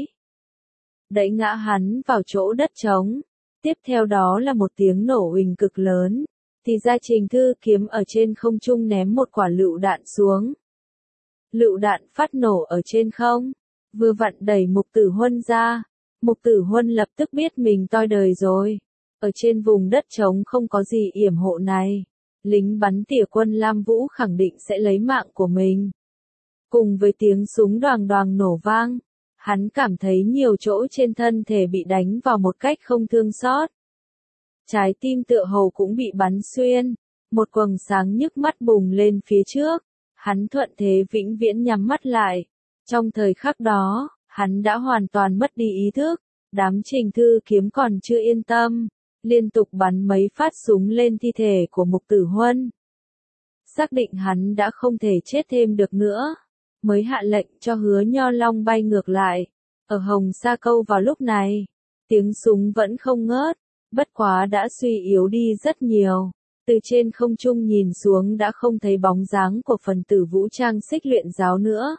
Đẩy ngã hắn vào chỗ đất trống. Tiếp theo đó là một tiếng nổ huỳnh cực lớn. Thì ra Trình Thư Kiếm ở trên không trung ném một quả lựu đạn xuống. Lựu đạn phát nổ ở trên không. Vừa vặn đẩy Mục Tử Huân ra. Mục Tử Huân lập tức biết mình toi đời rồi. Ở trên vùng đất trống không có gì yểm hộ này. Lính bắn tỉa quân Lam Vũ khẳng định sẽ lấy mạng của mình. Cùng với tiếng súng đoàng đoàng nổ vang, hắn cảm thấy nhiều chỗ trên thân thể bị đánh vào một cách không thương xót. Trái tim tựa hồ cũng bị bắn xuyên, một quầng sáng nhức mắt bùng lên phía trước, hắn thuận thế vĩnh viễn nhắm mắt lại. Trong thời khắc đó, hắn đã hoàn toàn mất đi ý thức, đám Trình Thư Kiếm còn chưa yên tâm, liên tục bắn mấy phát súng lên thi thể của Mục Tử Huân. Xác định hắn đã không thể chết thêm được nữa, mới hạ lệnh cho Hứa Nho Long bay ngược lại. Ở Hồng Sa Câu vào lúc này, tiếng súng vẫn không ngớt, bất quá đã suy yếu đi rất nhiều. Từ trên không trung nhìn xuống đã không thấy bóng dáng của phần tử vũ trang Xích Luyện Giáo nữa.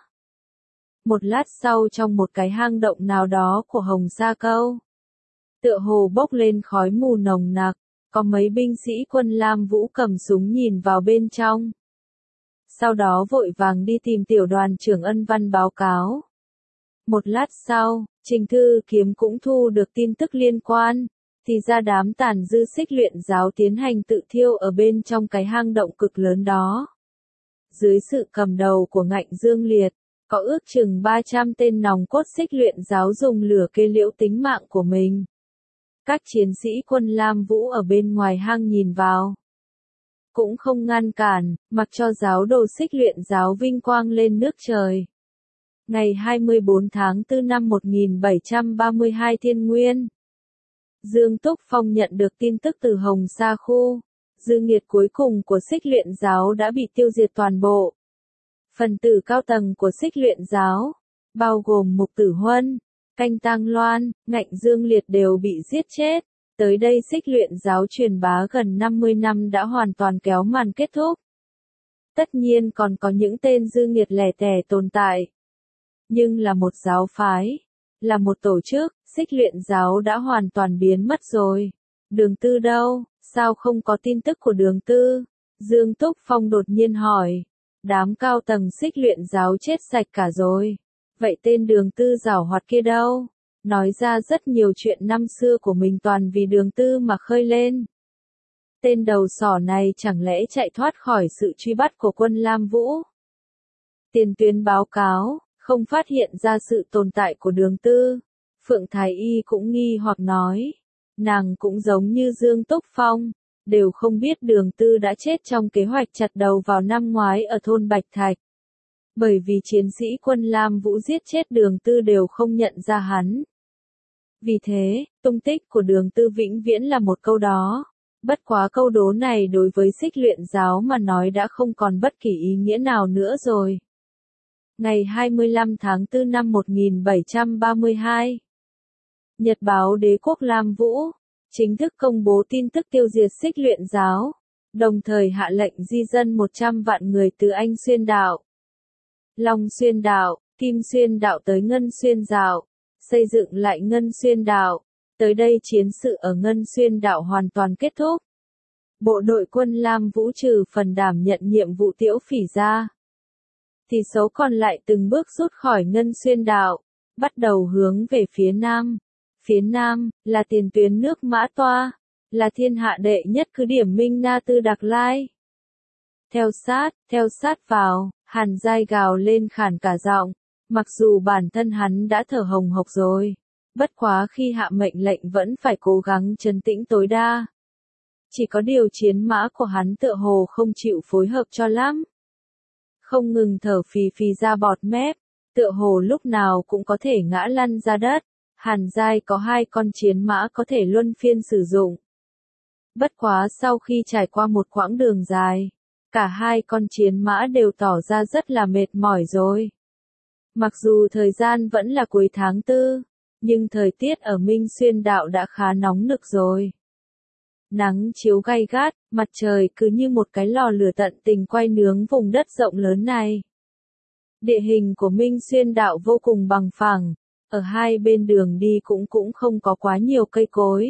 Một lát sau trong một cái hang động nào đó của Hồng Sa Câu, tựa hồ bốc lên khói mù nồng nặc, có mấy binh sĩ quân Lam Vũ cầm súng nhìn vào bên trong. Sau đó vội vàng đi tìm tiểu đoàn trưởng Ân Văn báo cáo. Một lát sau, Trình Thư Kiếm cũng thu được tin tức liên quan, thì ra đám tàn dư Xích Luyện Giáo tiến hành tự thiêu ở bên trong cái hang động cực lớn đó. Dưới sự cầm đầu của Ngạnh Dương Liệt, có ước chừng ba trăm tên nòng cốt Xích Luyện Giáo dùng lửa kê liễu tính mạng của mình. Các chiến sĩ quân Lam Vũ ở bên ngoài hang nhìn vào, cũng không ngăn cản, mặc cho giáo đồ Xích Luyện Giáo vinh quang lên nước trời. Ngày hai mươi bốn tháng tư năm một nghìn bảy trăm ba mươi hai Thiên Nguyên, Dương Túc Phong nhận được tin tức từ Hồng Sa khu, dư nghiệt cuối cùng của Xích Luyện Giáo đã bị tiêu diệt toàn bộ. Phần tử cao tầng của Xích Luyện Giáo, bao gồm Mục Tử Huân, Canh Tang Loan, Ngạnh Dương Liệt đều bị giết chết. Tới đây Xích Luyện Giáo truyền bá gần năm mươi năm đã hoàn toàn kéo màn kết thúc. Tất nhiên còn có những tên dư nghiệt lẻ tẻ tồn tại. Nhưng là một giáo phái, là một tổ chức, Xích Luyện Giáo đã hoàn toàn biến mất rồi. Đường Tư đâu, sao không có tin tức của Đường Tư? Dương Túc Phong đột nhiên hỏi. Đám cao tầng Xích Luyện Giáo chết sạch cả rồi. Vậy tên Đường Tư giảo hoạt kia đâu? Nói ra rất nhiều chuyện năm xưa của mình toàn vì Đường Tư mà khơi lên. Tên đầu sỏ này chẳng lẽ chạy thoát khỏi sự truy bắt của quân Lam Vũ? Tiền tuyến báo cáo, không phát hiện ra sự tồn tại của Đường Tư. Phượng Thái Y cũng nghi hoặc nói, nàng cũng giống như Dương Túc Phong, đều không biết Đường Tư đã chết trong kế hoạch chặt đầu vào năm ngoái ở thôn Bạch Thạch. Bởi vì chiến sĩ quân Lam Vũ giết chết Đường Tư đều không nhận ra hắn. Vì thế, tung tích của Đường Tư vĩnh viễn là một câu đó. Bất quá câu đố này đối với Xích Luyện Giáo mà nói đã không còn bất kỳ ý nghĩa nào nữa rồi. Ngày hai mươi lăm tháng tư năm một nghìn bảy trăm ba mươi hai, Nhật báo Đế quốc Lam Vũ chính thức công bố tin tức tiêu diệt Xích Luyện Giáo, đồng thời hạ lệnh di dân một trăm vạn người từ Anh Xuyên Đạo, Long Xuyên Đạo, Kim Xuyên Đạo tới Ngân Xuyên Đạo, xây dựng lại Ngân Xuyên Đạo. Tới đây chiến sự ở Ngân Xuyên Đạo hoàn toàn kết thúc. Bộ đội quân Lam Vũ trừ phần đảm nhận nhiệm vụ Tiễu Phỉ ra, thì số còn lại từng bước rút khỏi Ngân Xuyên Đạo, bắt đầu hướng về phía Nam. Phía Nam, là tiền tuyến nước Mã Toa, là thiên hạ đệ nhất cứ điểm Minh Na Tư Đạc Lai. Theo sát, theo sát vào, Hàn Giai gào lên khản cả giọng, mặc dù bản thân hắn đã thở hồng hộc rồi, bất quá khi hạ mệnh lệnh vẫn phải cố gắng trấn tĩnh tối đa. Chỉ có điều chiến mã của hắn tựa hồ không chịu phối hợp cho lắm. Không ngừng thở phì phì ra bọt mép, tựa hồ lúc nào cũng có thể ngã lăn ra đất. Hàn Giai có hai con chiến mã có thể luân phiên sử dụng. Bất quá sau khi trải qua một quãng đường dài, cả hai con chiến mã đều tỏ ra rất là mệt mỏi rồi. Mặc dù thời gian vẫn là cuối tháng tư, nhưng thời tiết ở Minh Xuyên Đạo đã khá nóng nực rồi. Nắng chiếu gay gắt, mặt trời cứ như một cái lò lửa tận tình quay nướng vùng đất rộng lớn này. Địa hình của Minh Xuyên Đạo vô cùng bằng phẳng, ở hai bên đường đi cũng cũng không có quá nhiều cây cối.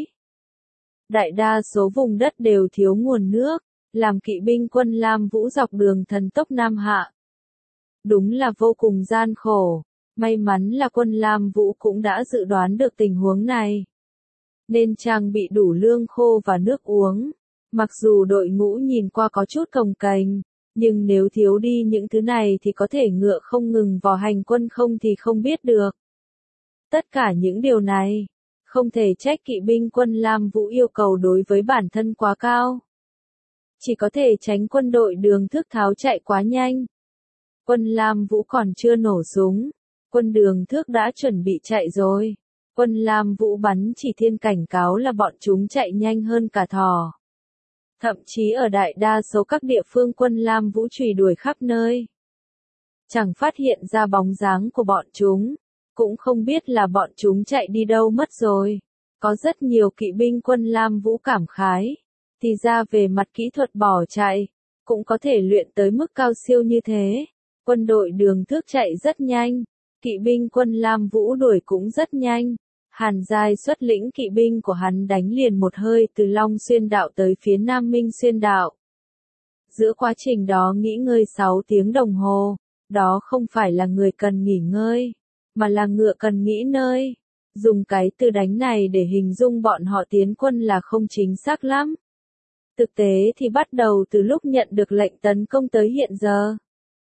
Đại đa số vùng đất đều thiếu nguồn nước, làm kỵ binh quân Lam Vũ dọc đường thần tốc Nam Hạ. Đúng là vô cùng gian khổ, may mắn là quân Lam Vũ cũng đã dự đoán được tình huống này, nên trang bị đủ lương khô và nước uống. Mặc dù đội ngũ nhìn qua có chút cồng kềnh, Nhưng nếu thiếu đi những thứ này thì có thể ngựa không ngừng vó hành quân không thì không biết được. Tất cả những điều này, không thể trách kỵ binh quân Lam Vũ yêu cầu đối với bản thân quá cao. Chỉ có thể tránh quân đội Đường Thước tháo chạy quá nhanh. Quân Lam Vũ còn chưa nổ súng, quân Đường Thước đã chuẩn bị chạy rồi. Quân Lam Vũ bắn chỉ thiên cảnh cáo là bọn chúng chạy nhanh hơn cả thỏ. Thậm chí ở đại đa số các địa phương quân Lam Vũ truy đuổi khắp nơi. Chẳng phát hiện ra bóng dáng của bọn chúng, cũng không biết là bọn chúng chạy đi đâu mất rồi. Có rất nhiều kỵ binh quân Lam Vũ cảm khái. Thì ra về mặt kỹ thuật bỏ chạy, cũng có thể luyện tới mức cao siêu như thế. Quân đội Đường Thước chạy rất nhanh, kỵ binh quân Lam Vũ đuổi cũng rất nhanh. Hàn Giai xuất lĩnh kỵ binh của hắn đánh liền một hơi từ Long Xuyên Đạo tới phía Nam Minh Xuyên Đạo. Giữa quá trình đó nghỉ ngơi sáu tiếng đồng hồ, đó không phải là người cần nghỉ ngơi, mà là ngựa cần nghỉ nơi. Dùng cái từ đánh này để hình dung bọn họ tiến quân là không chính xác lắm. Thực tế thì bắt đầu từ lúc nhận được lệnh tấn công tới hiện giờ,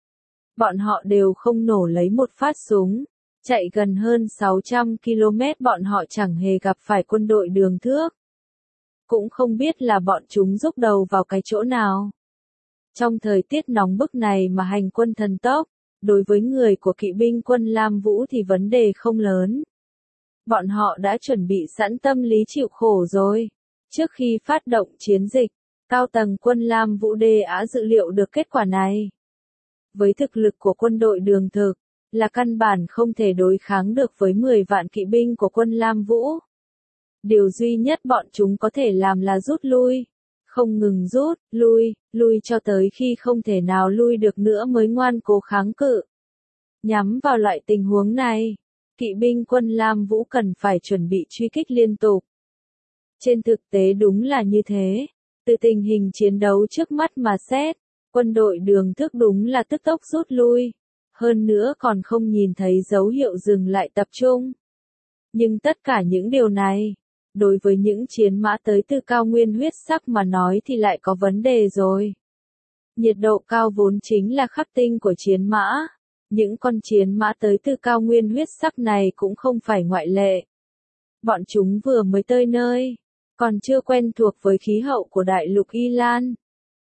bọn họ đều không nổ lấy một phát súng. Chạy gần hơn sáu trăm ki lô mét bọn họ chẳng hề gặp phải quân đội Đường Thước. Cũng không biết là bọn chúng rúc đầu vào cái chỗ nào. Trong thời tiết nóng bức này mà hành quân thần tốc, đối với người của kỵ binh quân Lam Vũ thì vấn đề không lớn. Bọn họ đã chuẩn bị sẵn tâm lý chịu khổ rồi. Trước khi phát động chiến dịch, cao tầng quân Lam Vũ đã dự liệu được kết quả này. Với thực lực của quân đội Đường Thực, là căn bản không thể đối kháng được với mười vạn kỵ binh của quân Lam Vũ. Điều duy nhất bọn chúng có thể làm là rút lui. Không ngừng rút, lui, lui cho tới khi không thể nào lui được nữa mới ngoan cố kháng cự. Nhắm vào loại tình huống này, kỵ binh quân Lam Vũ cần phải chuẩn bị truy kích liên tục. Trên thực tế đúng là như thế. Từ tình hình chiến đấu trước mắt mà xét, quân đội Đường Thước đúng là tức tốc rút lui. Hơn nữa còn không nhìn thấy dấu hiệu dừng lại tập trung. Nhưng tất cả những điều này, đối với những chiến mã tới từ cao nguyên huyết sắc mà nói thì lại có vấn đề rồi. Nhiệt độ cao vốn chính là khắc tinh của chiến mã. Những con chiến mã tới từ cao nguyên huyết sắc này cũng không phải ngoại lệ. Bọn chúng vừa mới tới nơi, còn chưa quen thuộc với khí hậu của đại lục Y Lan.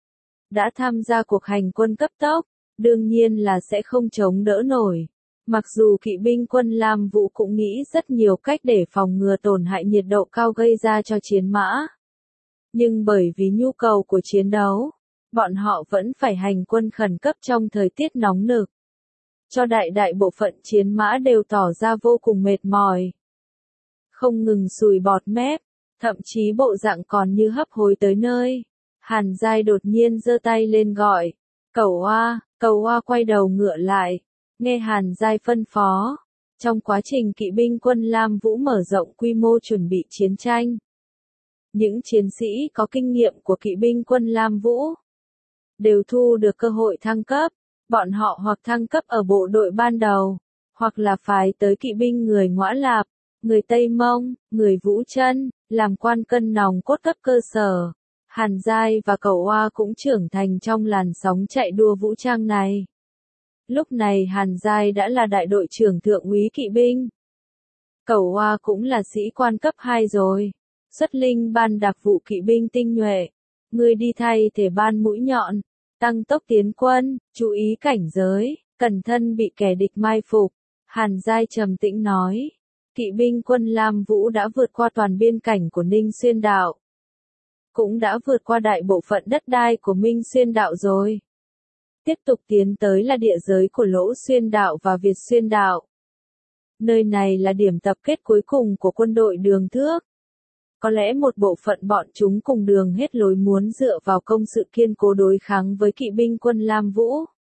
Đã tham gia cuộc hành quân cấp tốc, đương nhiên là sẽ không chống đỡ nổi. Mặc dù kỵ binh quân Lam Vũ cũng nghĩ rất nhiều cách để phòng ngừa tổn hại nhiệt độ cao gây ra cho chiến mã. Nhưng bởi vì nhu cầu của chiến đấu, bọn họ vẫn phải hành quân khẩn cấp trong thời tiết nóng nực. Cho đại đại bộ phận chiến mã đều tỏ ra vô cùng mệt mỏi. Không ngừng sùi bọt mép, thậm chí bộ dạng còn như hấp hối tới nơi. Hàn Giai đột nhiên giơ tay lên gọi, Cẩu Oa, Cẩu Oa quay đầu ngựa lại, nghe Hàn Giai phân phó. Trong quá trình kỵ binh quân Lam Vũ mở rộng quy mô chuẩn bị chiến tranh, những chiến sĩ có kinh nghiệm của kỵ binh quân Lam Vũ đều thu được cơ hội thăng cấp. Bọn họ hoặc thăng cấp ở bộ đội ban đầu, hoặc là phái tới kỵ binh người Ngõa Lạp, người Tây Mông, người Vũ Chân, làm quan cân nòng cốt cấp cơ sở. Hàn Giai và Cẩu Oa cũng trưởng thành trong làn sóng chạy đua vũ trang này. Lúc này Hàn Giai đã là đại đội trưởng thượng úy kỵ binh. Cẩu Oa cũng là sĩ quan cấp hai rồi. Xuất linh ban đặc vụ kỵ binh tinh nhuệ. Người đi thay thể ban mũi nhọn, tăng tốc tiến quân, chú ý cảnh giới, cẩn thận bị kẻ địch mai phục. Hàn Giai trầm tĩnh nói. Kỵ binh quân Lam Vũ đã vượt qua toàn biên cảnh của Ninh Xuyên Đạo. Cũng đã vượt qua đại bộ phận đất đai của Minh Xuyên Đạo rồi. Tiếp tục tiến tới là địa giới của Lỗ Xuyên Đạo và Việt Xuyên Đạo. Nơi này là điểm tập kết cuối cùng của quân đội Đường Thước. Có lẽ một bộ phận bọn chúng cùng đường hết lối muốn dựa vào công sự kiên cố đối kháng với kỵ binh quân Lam Vũ.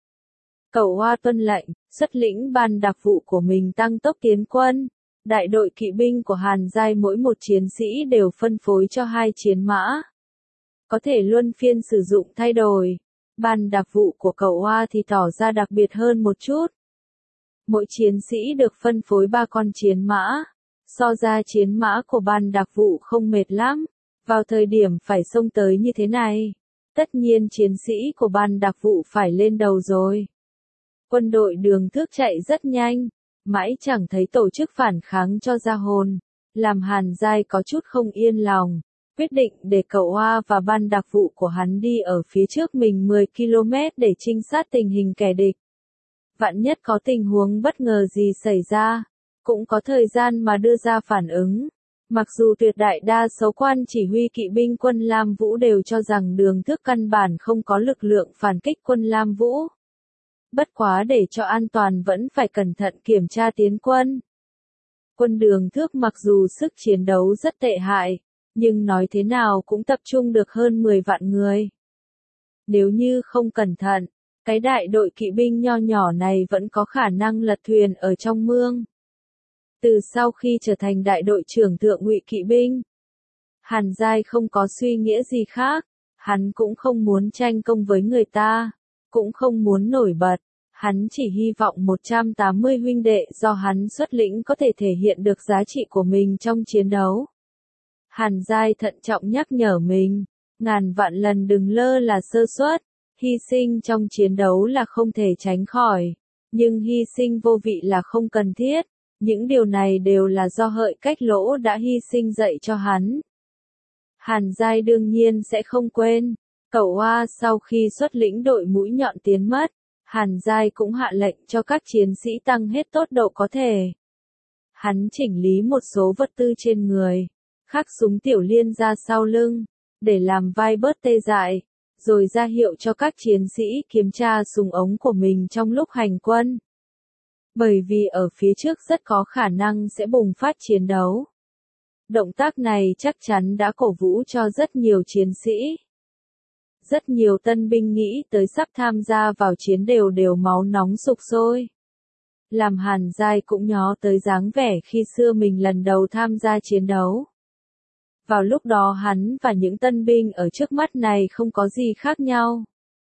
Cẩu Oa tuân lệnh, xuất lĩnh ban đặc vụ của mình tăng tốc tiến quân. Đại đội kỵ binh của Hàn Giai mỗi một chiến sĩ đều phân phối cho hai chiến mã. Có thể luân phiên sử dụng thay đổi. Ban đặc vụ của Cẩu Oa thì tỏ ra đặc biệt hơn một chút. Mỗi chiến sĩ được phân phối ba con chiến mã. So ra chiến mã của ban đặc vụ không mệt lắm. Vào thời điểm phải xông tới như thế này, Tất nhiên chiến sĩ của ban đặc vụ phải lên đầu rồi. Quân đội Đường Thước chạy rất nhanh, mãi chẳng thấy tổ chức phản kháng cho ra hồn, làm Hàn Giai có chút không yên lòng, quyết định để cậu Hoa và ban đặc vụ của hắn đi ở phía trước mình mười ki lô mét để trinh sát tình hình kẻ địch. Vạn nhất có tình huống bất ngờ gì xảy ra, cũng có thời gian mà đưa ra phản ứng. Mặc dù tuyệt đại đa số quan chỉ huy kỵ binh quân Lam Vũ đều cho rằng Đường Thước căn bản không có lực lượng phản kích quân Lam Vũ. Bất quá để cho an toàn vẫn phải cẩn thận kiểm tra tiến quân. Quân Đường Thước mặc dù sức chiến đấu rất tệ hại, nhưng nói thế nào cũng tập trung được hơn mười vạn người. Nếu như không cẩn thận, cái đại đội kỵ binh nho nhỏ này vẫn có khả năng lật thuyền ở trong mương. Từ sau khi trở thành đại đội trưởng thượng ngụy kỵ binh, Hàn Giai không có suy nghĩa gì khác, hắn cũng không muốn tranh công với người ta, cũng không muốn nổi bật, hắn chỉ hy vọng một trăm tám mươi huynh đệ do hắn xuất lĩnh có thể thể hiện được giá trị của mình trong chiến đấu. Hàn Giai thận trọng nhắc nhở mình, ngàn vạn lần đừng lơ là sơ suất, hy sinh trong chiến đấu là không thể tránh khỏi, nhưng hy sinh vô vị là không cần thiết. Những điều này đều là do Hợi Cách Lỗ đã hy sinh dạy cho hắn. Hàn Giai đương nhiên sẽ không quên. Cậu Hoa sau khi xuất lĩnh đội mũi nhọn tiến mất, Hàn Giai cũng hạ lệnh cho các chiến sĩ tăng hết tốc độ có thể. Hắn chỉnh lý một số vật tư trên người, khắc súng tiểu liên ra sau lưng, để làm vai bớt tê dại, rồi ra hiệu cho các chiến sĩ kiểm tra súng ống của mình trong lúc hành quân. Bởi vì ở phía trước rất có khả năng sẽ bùng phát chiến đấu. Động tác này chắc chắn đã cổ vũ cho rất nhiều chiến sĩ. Rất nhiều tân binh nghĩ tới sắp tham gia vào chiến đều đều máu nóng sục sôi. Làm Hàn Giai cũng nhớ tới dáng vẻ khi xưa mình lần đầu tham gia chiến đấu. Vào lúc đó hắn và những tân binh ở trước mắt này không có gì khác nhau.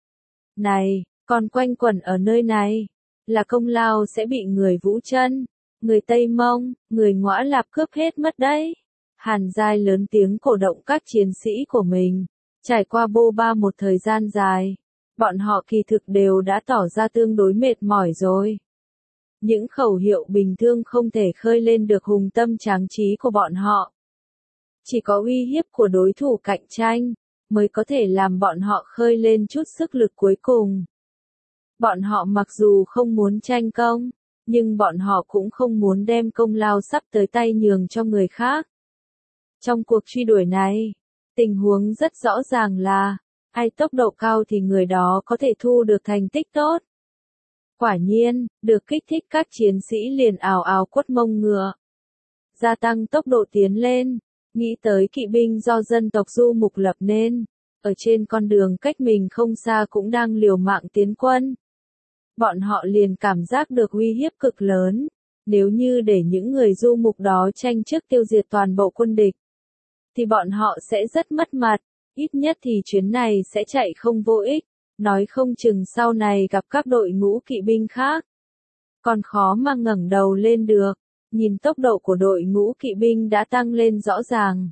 Này, còn quanh quẩn ở nơi này, là công lao sẽ bị người Vũ Chân, người Tây Mông, người Ngõa Lạp cướp hết mất đấy. Hàn Giai lớn tiếng cổ động các chiến sĩ của mình. Trải qua bô ba một thời gian dài, bọn họ kỳ thực đều đã tỏ ra tương đối mệt mỏi rồi. Những khẩu hiệu bình thường không thể khơi lên được hùng tâm tráng trí của bọn họ. Chỉ có uy hiếp của đối thủ cạnh tranh, mới có thể làm bọn họ khơi lên chút sức lực cuối cùng. Bọn họ mặc dù không muốn tranh công, nhưng bọn họ cũng không muốn đem công lao sắp tới tay nhường cho người khác. Trong cuộc truy đuổi này, tình huống rất rõ ràng là, ai tốc độ cao thì người đó có thể thu được thành tích tốt. Quả nhiên, được kích thích các chiến sĩ liền ào ào quất mông ngựa. Gia tăng tốc độ tiến lên, nghĩ tới kỵ binh do dân tộc Du Mục lập nên, ở trên con đường cách mình không xa cũng đang liều mạng tiến quân. Bọn họ liền cảm giác được uy hiếp cực lớn, nếu như để những người Du Mục đó tranh trước tiêu diệt toàn bộ quân địch, thì bọn họ sẽ rất mất mặt, ít nhất thì chuyến này sẽ chạy không vô ích, nói không chừng sau này gặp các đội ngũ kỵ binh khác. Còn khó mà ngẩng đầu lên được, nhìn tốc độ của đội ngũ kỵ binh đã tăng lên rõ ràng.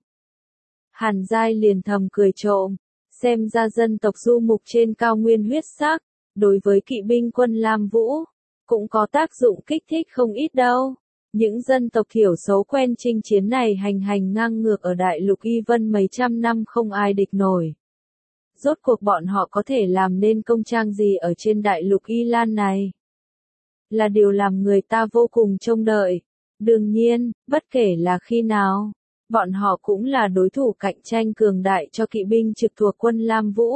Hàn Giai liền thầm cười trộm, xem ra dân tộc Du Mục trên cao nguyên huyết sắc, đối với kỵ binh quân Lam Vũ, cũng có tác dụng kích thích không ít đâu. Những dân tộc thiểu số quen chinh chiến này hành hành ngang ngược ở đại lục Y Vân mấy trăm năm không ai địch nổi. Rốt cuộc bọn họ có thể làm nên công trang gì ở trên đại lục Y Lan này? Là điều làm người ta vô cùng trông đợi. Đương nhiên, bất kể là khi nào, bọn họ cũng là đối thủ cạnh tranh cường đại cho kỵ binh trực thuộc quân Lam Vũ.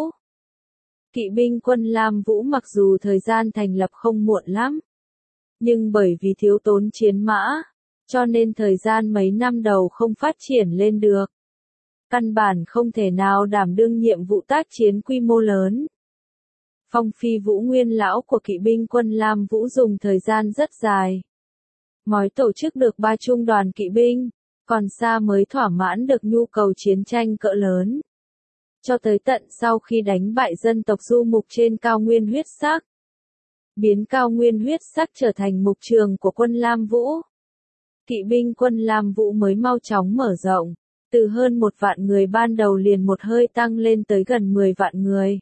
Kỵ binh quân Lam Vũ mặc dù thời gian thành lập không muộn lắm, nhưng bởi vì thiếu tốn chiến mã, cho nên thời gian mấy năm đầu không phát triển lên được. Căn bản không thể nào đảm đương nhiệm vụ tác chiến quy mô lớn. Phong Phi Vũ nguyên lão của kỵ binh quân Lam Vũ dùng thời gian rất dài, mới tổ chức được ba trung đoàn kỵ binh, còn xa mới thỏa mãn được nhu cầu chiến tranh cỡ lớn. Cho tới tận sau khi đánh bại dân tộc Du Mục trên cao nguyên huyết sắc, biến cao nguyên huyết sắc trở thành mục trường của quân Lam Vũ, kỵ binh quân Lam Vũ mới mau chóng mở rộng, Từ hơn một vạn người ban đầu liền một hơi tăng lên tới gần mười vạn người.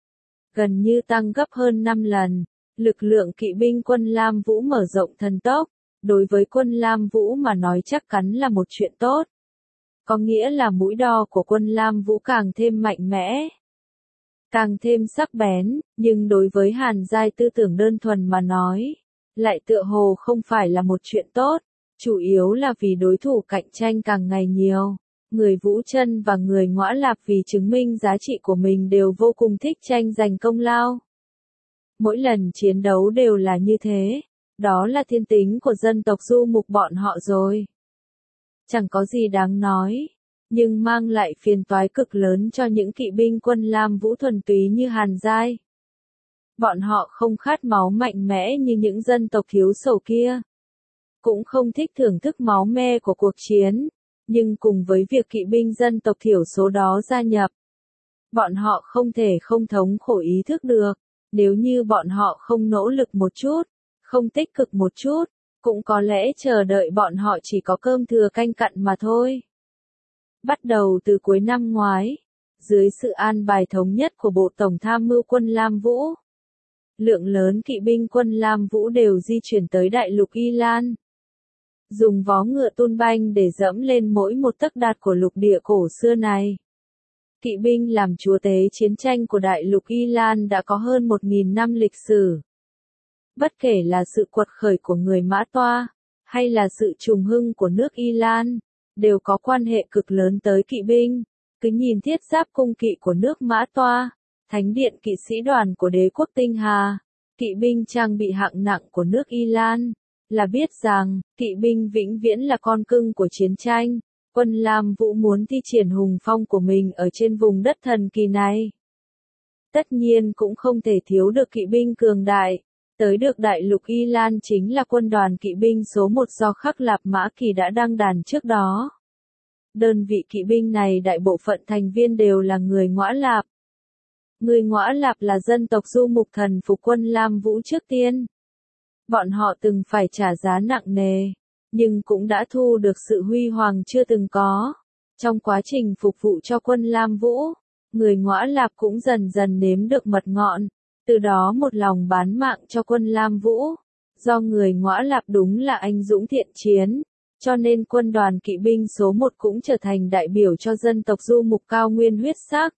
Gần như tăng gấp hơn năm lần, lực lượng kỵ binh quân Lam Vũ mở rộng thần tốc, đối với quân Lam Vũ mà nói chắc chắn là một chuyện tốt. Có nghĩa là mũi đo của quân Lam Vũ càng thêm mạnh mẽ, càng thêm sắc bén, nhưng đối với Hàn Giai tư tưởng đơn thuần mà nói, lại tựa hồ không phải là một chuyện tốt, chủ yếu là vì đối thủ cạnh tranh càng ngày nhiều. Người Vũ Chân và người Ngõa Lạp vì chứng minh giá trị của mình đều vô cùng thích tranh giành công lao. Mỗi lần chiến đấu đều là như thế, đó là thiên tính của dân tộc Du Mục bọn họ rồi. Chẳng có gì đáng nói, nhưng mang lại phiền toái cực lớn cho những kỵ binh quân Lam Vũ thuần túy như Hàn Giai. Bọn họ không khát máu mạnh mẽ như những dân tộc thiếu sầu kia. Cũng không thích thưởng thức máu me của cuộc chiến. Nhưng cùng với việc kỵ binh dân tộc thiểu số đó gia nhập, bọn họ không thể không thống khổ ý thức được, nếu như bọn họ không nỗ lực một chút, không tích cực một chút, cũng có lẽ chờ đợi bọn họ chỉ có cơm thừa canh cặn mà thôi. Bắt đầu từ cuối năm ngoái, dưới sự an bài thống nhất của Bộ Tổng Tham mưu quân Lam Vũ, lượng lớn kỵ binh quân Lam Vũ đều di chuyển tới đại lục Y Lan. Dùng vó ngựa Tun Banh để dẫm lên mỗi một tấc đạt của lục địa cổ xưa này. Kỵ binh làm chúa tế chiến tranh của đại lục Y Lan đã có hơn một nghìn năm lịch sử. Bất kể là sự quật khởi của người Mã Toa, hay là sự trùng hưng của nước Y Lan, đều có quan hệ cực lớn tới kỵ binh. Cứ nhìn thiết giáp cung kỵ của nước Mã Toa, thánh điện kỵ sĩ đoàn của đế quốc Tinh Hà, kỵ binh trang bị hạng nặng của nước Y Lan, là biết rằng, kỵ binh vĩnh viễn là con cưng của chiến tranh. Quân Lam Vũ muốn thi triển hùng phong của mình ở trên vùng đất thần kỳ này. Tất nhiên cũng không thể thiếu được kỵ binh cường đại. Tới được đại lục Y Lan chính là quân đoàn kỵ binh số một do Khắc Lạp Mã Kỳ đã đăng đàn trước đó. Đơn vị kỵ binh này đại bộ phận thành viên đều là người Ngõa Lạp. Người Ngõa Lạp là dân tộc Du Mục thần phục quân Lam Vũ trước tiên. Bọn họ từng phải trả giá nặng nề, nhưng cũng đã thu được sự huy hoàng chưa từng có. Trong quá trình phục vụ cho quân Lam Vũ, người Ngõa Lạp cũng dần dần nếm được mật ngọt, từ đó một lòng bán mạng cho quân Lam Vũ. Do người Ngõa Lạp đúng là anh dũng thiện chiến, cho nên quân đoàn kỵ binh số một cũng trở thành đại biểu cho dân tộc Du Mục cao nguyên huyết sắc.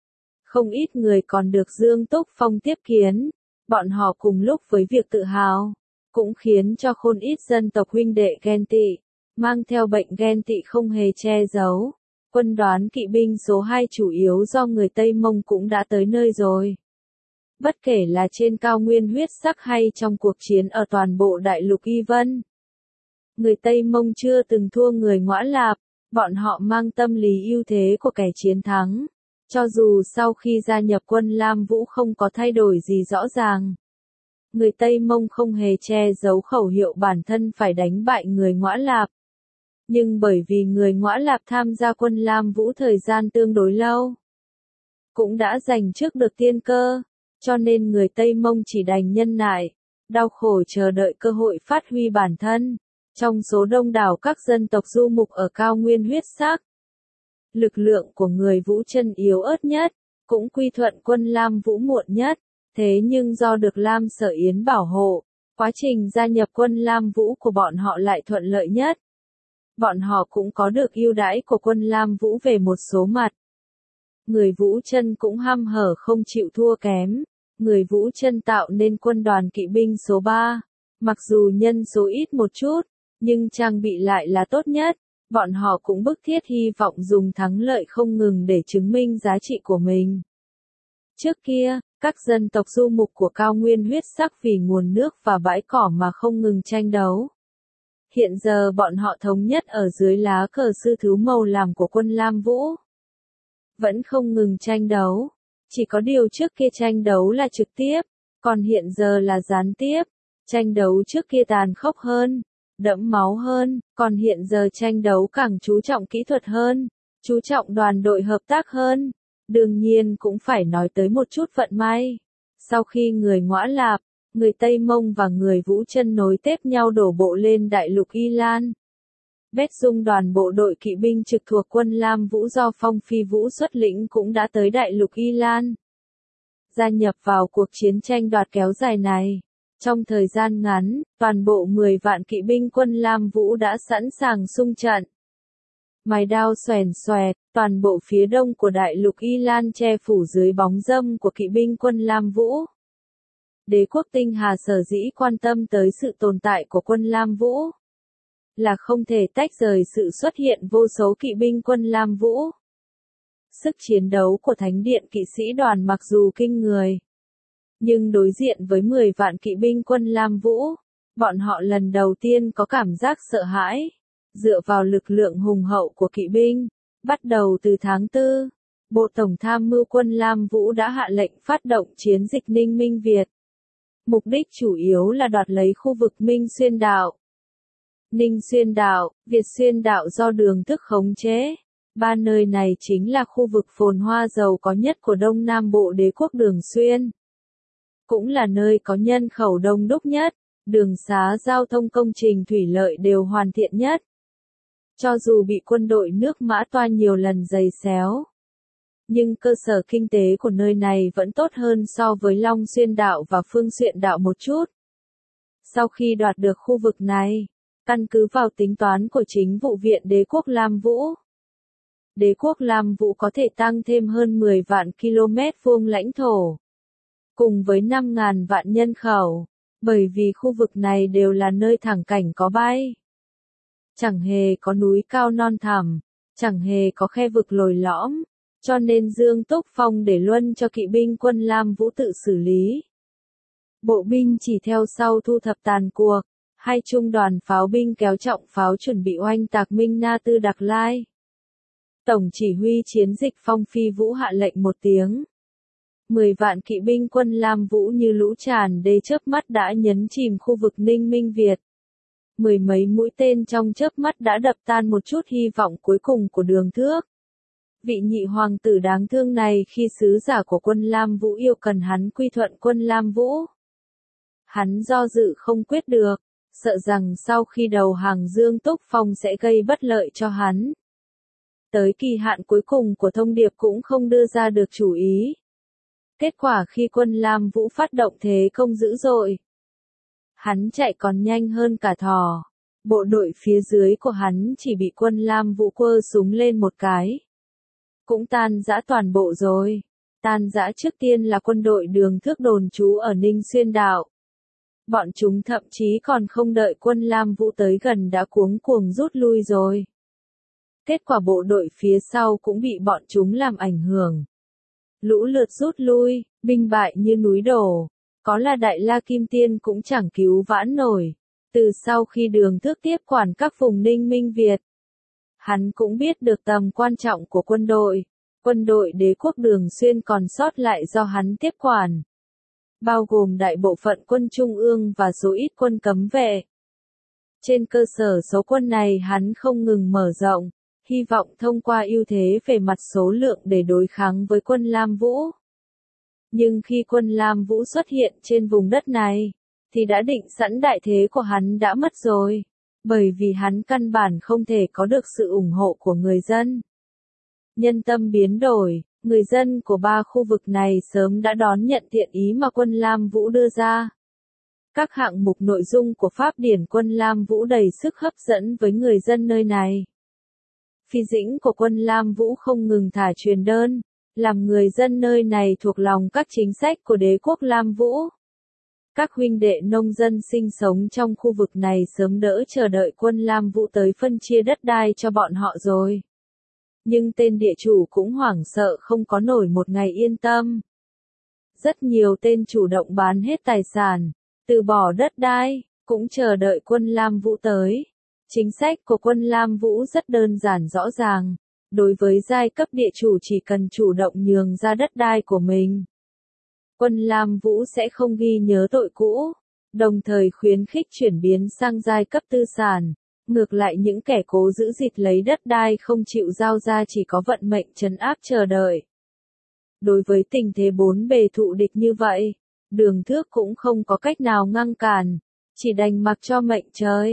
Không ít người còn được Dương Túc Phong tiếp kiến, bọn họ cùng lúc với việc tự hào, cũng khiến cho khôn ít dân tộc huynh đệ ghen tị, mang theo bệnh ghen tị không hề che giấu. Quân đoàn kỵ binh số hai chủ yếu do người Tây Mông cũng đã tới nơi rồi. Bất kể là trên cao nguyên huyết sắc hay trong cuộc chiến ở toàn bộ đại lục Y Vân, người Tây Mông chưa từng thua người Ngõa Lạp, bọn họ mang tâm lý ưu thế của kẻ chiến thắng. Cho dù sau khi gia nhập quân Lam Vũ không có thay đổi gì rõ ràng, người Tây Mông không hề che giấu khẩu hiệu bản thân phải đánh bại người Ngõa Lạp. Nhưng bởi vì người Ngõa Lạp tham gia quân Lam Vũ thời gian tương đối lâu, cũng đã giành trước được tiên cơ, cho nên người Tây Mông chỉ đành nhân nại, đau khổ chờ đợi cơ hội phát huy bản thân. Trong số đông đảo các dân tộc Du Mục ở cao nguyên huyết sắc, lực lượng của người Vũ Chân yếu ớt nhất, cũng quy thuận quân Lam Vũ muộn nhất. Thế nhưng do được Lam Sở Yến bảo hộ, quá trình gia nhập quân Lam Vũ của bọn họ lại thuận lợi nhất. Bọn họ cũng có được ưu đãi của quân Lam Vũ về một số mặt. Người Vũ Chân cũng hăm hở không chịu thua kém. Người Vũ Chân tạo nên quân đoàn kỵ binh số ba. Mặc dù nhân số ít một chút, nhưng trang bị lại là tốt nhất. Bọn họ cũng bức thiết hy vọng dùng thắng lợi không ngừng để chứng minh giá trị của mình. Trước kia, các dân tộc Du Mục của cao nguyên huyết sắc vì nguồn nước và bãi cỏ mà không ngừng tranh đấu. Hiện giờ bọn họ thống nhất ở dưới lá cờ sư thứ màu làm của quân Lam Vũ. Vẫn không ngừng tranh đấu. Chỉ có điều trước kia tranh đấu là trực tiếp, còn hiện giờ là gián tiếp. Tranh đấu trước kia tàn khốc hơn, đẫm máu hơn, còn hiện giờ tranh đấu càng chú trọng kỹ thuật hơn, chú trọng đoàn đội hợp tác hơn. Đương nhiên cũng phải nói tới một chút vận may. Sau khi người Ngõa Lạp, người Tây Mông và người Vũ Chân nối tiếp nhau đổ bộ lên đại lục Y Lan, Bét Dung đoàn bộ đội kỵ binh trực thuộc quân Lam Vũ do Phong Phi Vũ xuất lĩnh cũng đã tới đại lục Y Lan. Gia nhập vào cuộc chiến tranh đoạt kéo dài này. Trong thời gian ngắn, toàn bộ mười vạn kỵ binh quân Lam Vũ đã sẵn sàng xung trận. Mài đao xoèn xoẹt, toàn bộ phía đông của đại lục Y Lan che phủ dưới bóng râm của kỵ binh quân Lam Vũ. Đế quốc Tinh Hà sở dĩ quan tâm tới sự tồn tại của quân Lam Vũ, là không thể tách rời sự xuất hiện vô số kỵ binh quân Lam Vũ. Sức chiến đấu của Thánh điện kỵ sĩ đoàn mặc dù kinh người, nhưng đối diện với mười vạn kỵ binh quân Lam Vũ, bọn họ lần đầu tiên có cảm giác sợ hãi. Dựa vào lực lượng hùng hậu của kỵ binh, bắt đầu từ tháng tư, Bộ Tổng tham mưu quân Lam Vũ đã hạ lệnh phát động chiến dịch Ninh Minh Việt. Mục đích chủ yếu là đoạt lấy khu vực Minh Xuyên Đạo, Ninh Xuyên Đạo, Việt Xuyên Đạo do Đường Thức khống chế. Ba nơi này chính là khu vực phồn hoa giàu có nhất của Đông Nam Bộ đế quốc Đường Xuyên. Cũng là nơi có nhân khẩu đông đúc nhất, đường xá giao thông công trình thủy lợi đều hoàn thiện nhất. Cho dù bị quân đội nước Mã Toa nhiều lần giày xéo, nhưng cơ sở kinh tế của nơi này vẫn tốt hơn so với Long Xuyên Đạo và Phương Xuyên Đạo một chút. Sau khi đoạt được khu vực này, căn cứ vào tính toán của chính vụ viện đế quốc Lam Vũ, đế quốc Lam Vũ có thể tăng thêm hơn mười vạn km vuông lãnh thổ, cùng với năm nghìn vạn nhân khẩu, bởi vì khu vực này đều là nơi thẳng cảnh có bay. Chẳng hề có núi cao non thẳm, chẳng hề có khe vực lồi lõm, cho nên Dương Túc Phong để luân cho kỵ binh quân Lam Vũ tự xử lý. Bộ binh chỉ theo sau thu thập tàn cuộc, hai trung đoàn pháo binh kéo trọng pháo chuẩn bị oanh tạc Minh Na Tư Đặc Lai. Tổng chỉ huy chiến dịch Phong Phi Vũ hạ lệnh một tiếng. Mười vạn kỵ binh quân Lam Vũ như lũ tràn đê chớp mắt đã nhấn chìm khu vực Ninh Minh Việt. Mười mấy mũi tên trong chớp mắt đã đập tan một chút hy vọng cuối cùng của Đường Thước. Vị nhị hoàng tử đáng thương này khi sứ giả của quân Lam Vũ yêu cần hắn quy thuận quân Lam Vũ. Hắn do dự không quyết được, sợ rằng sau khi đầu hàng Dương Túc Phong sẽ gây bất lợi cho hắn. Tới kỳ hạn cuối cùng của thông điệp cũng không đưa ra được chủ ý. Kết quả khi quân Lam Vũ phát động thế công dữ dội, hắn chạy còn nhanh hơn cả thỏ. Bộ đội phía dưới của hắn chỉ bị quân Lam Vũ quơ súng lên một cái, cũng tan rã toàn bộ rồi. Tan rã trước tiên là quân đội Đường Thước đồn trú ở Ninh Xuyên Đạo. Bọn chúng thậm chí còn không đợi quân Lam Vũ tới gần đã cuống cuồng rút lui rồi. Kết quả bộ đội phía sau cũng bị bọn chúng làm ảnh hưởng. Lũ lượt rút lui, binh bại như núi đổ. Có là Đại La Kim Tiên cũng chẳng cứu vãn nổi. Từ sau khi Đường Thước tiếp quản các vùng Ninh Minh Việt, hắn cũng biết được tầm quan trọng của quân đội. Quân đội đế quốc Đường Xuyên còn sót lại do hắn tiếp quản, bao gồm đại bộ phận quân trung ương và số ít quân cấm vệ. Trên cơ sở số quân này hắn không ngừng mở rộng, hy vọng thông qua ưu thế về mặt số lượng để đối kháng với quân Lam Vũ. Nhưng khi quân Lam Vũ xuất hiện trên vùng đất này, thì đã định sẵn đại thế của hắn đã mất rồi, bởi vì hắn căn bản không thể có được sự ủng hộ của người dân. Nhân tâm biến đổi, người dân của ba khu vực này sớm đã đón nhận thiện ý mà quân Lam Vũ đưa ra. Các hạng mục nội dung của Pháp điển quân Lam Vũ đầy sức hấp dẫn với người dân nơi này. Phi dĩnh của quân Lam Vũ không ngừng thả truyền đơn, làm người dân nơi này thuộc lòng các chính sách của đế quốc Lam Vũ. Các huynh đệ nông dân sinh sống trong khu vực này sớm đỡ chờ đợi quân Lam Vũ tới phân chia đất đai cho bọn họ rồi. Nhưng tên địa chủ cũng hoảng sợ không có nổi một ngày yên tâm. Rất nhiều tên chủ động bán hết tài sản, từ bỏ đất đai, cũng chờ đợi quân Lam Vũ tới. Chính sách của quân Lam Vũ rất đơn giản rõ ràng. Đối với giai cấp địa chủ chỉ cần chủ động nhường ra đất đai của mình, quân Lam Vũ sẽ không ghi nhớ tội cũ, đồng thời khuyến khích chuyển biến sang giai cấp tư sản. Ngược lại những kẻ cố giữ gìn lấy đất đai không chịu giao ra chỉ có vận mệnh trấn áp chờ đợi. Đối với tình thế bốn bề thụ địch như vậy, Đường Thước cũng không có cách nào ngăn cản, chỉ đành mặc cho mệnh trời.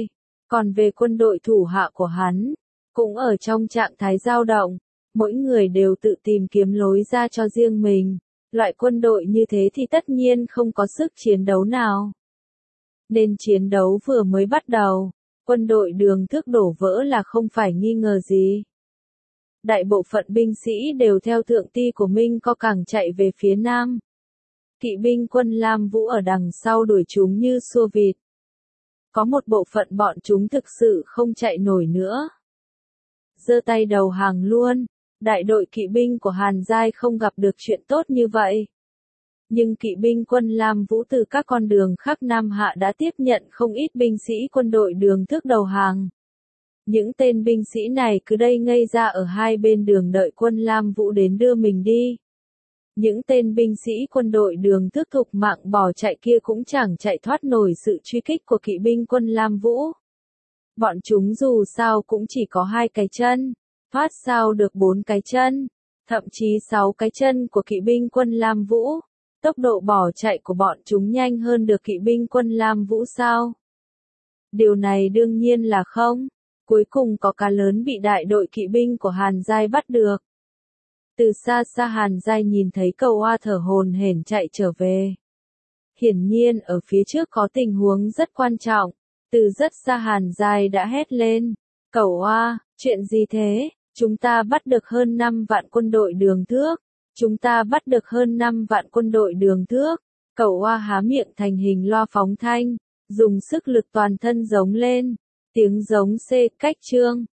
Còn về quân đội thủ hạ của hắn, cũng ở trong trạng thái dao động, mỗi người đều tự tìm kiếm lối ra cho riêng mình. Loại quân đội như thế thì tất nhiên không có sức chiến đấu nào. Nên chiến đấu vừa mới bắt đầu, quân đội Đường Thước đổ vỡ là không phải nghi ngờ gì. Đại bộ phận binh sĩ đều theo thượng ti của Minh Co Cảng chạy về phía nam. Kỵ binh quân Lam Vũ ở đằng sau đuổi chúng như xua vịt. Có một bộ phận bọn chúng thực sự không chạy nổi nữa. Giơ tay đầu hàng luôn, đại đội kỵ binh của Hàn Giai không gặp được chuyện tốt như vậy. Nhưng kỵ binh quân Lam Vũ từ các con đường khắp Nam Hạ đã tiếp nhận không ít binh sĩ quân đội Đường Thước đầu hàng. Những tên binh sĩ này cứ đây ngây ra ở hai bên đường đợi quân Lam Vũ đến đưa mình đi. Những tên binh sĩ quân đội Đường Thước thục mạng bỏ chạy kia cũng chẳng chạy thoát nổi sự truy kích của kỵ binh quân Lam Vũ. Bọn chúng dù sao cũng chỉ có hai cái chân, thoát sao được bốn cái chân, thậm chí sáu cái chân của kỵ binh quân Lam Vũ. Tốc độ bỏ chạy của bọn chúng nhanh hơn được kỵ binh quân Lam Vũ sao? Điều này đương nhiên là không. Cuối cùng có cá lớn bị đại đội kỵ binh của Hàn Giai bắt được. Từ xa xa Hàn Giai nhìn thấy Cầu Oa thở hổn hển chạy trở về. Hiển nhiên ở phía trước có tình huống rất quan trọng. Từ rất xa Hàn Giai đã hét lên. Cầu Oa, chuyện gì thế? Chúng ta bắt được hơn năm vạn quân đội Đường Thước. Chúng ta bắt được hơn năm vạn quân đội Đường Thước. Cầu Oa há miệng thành hình loa phóng thanh, dùng sức lực toàn thân giống lên. Tiếng giống C cách chương.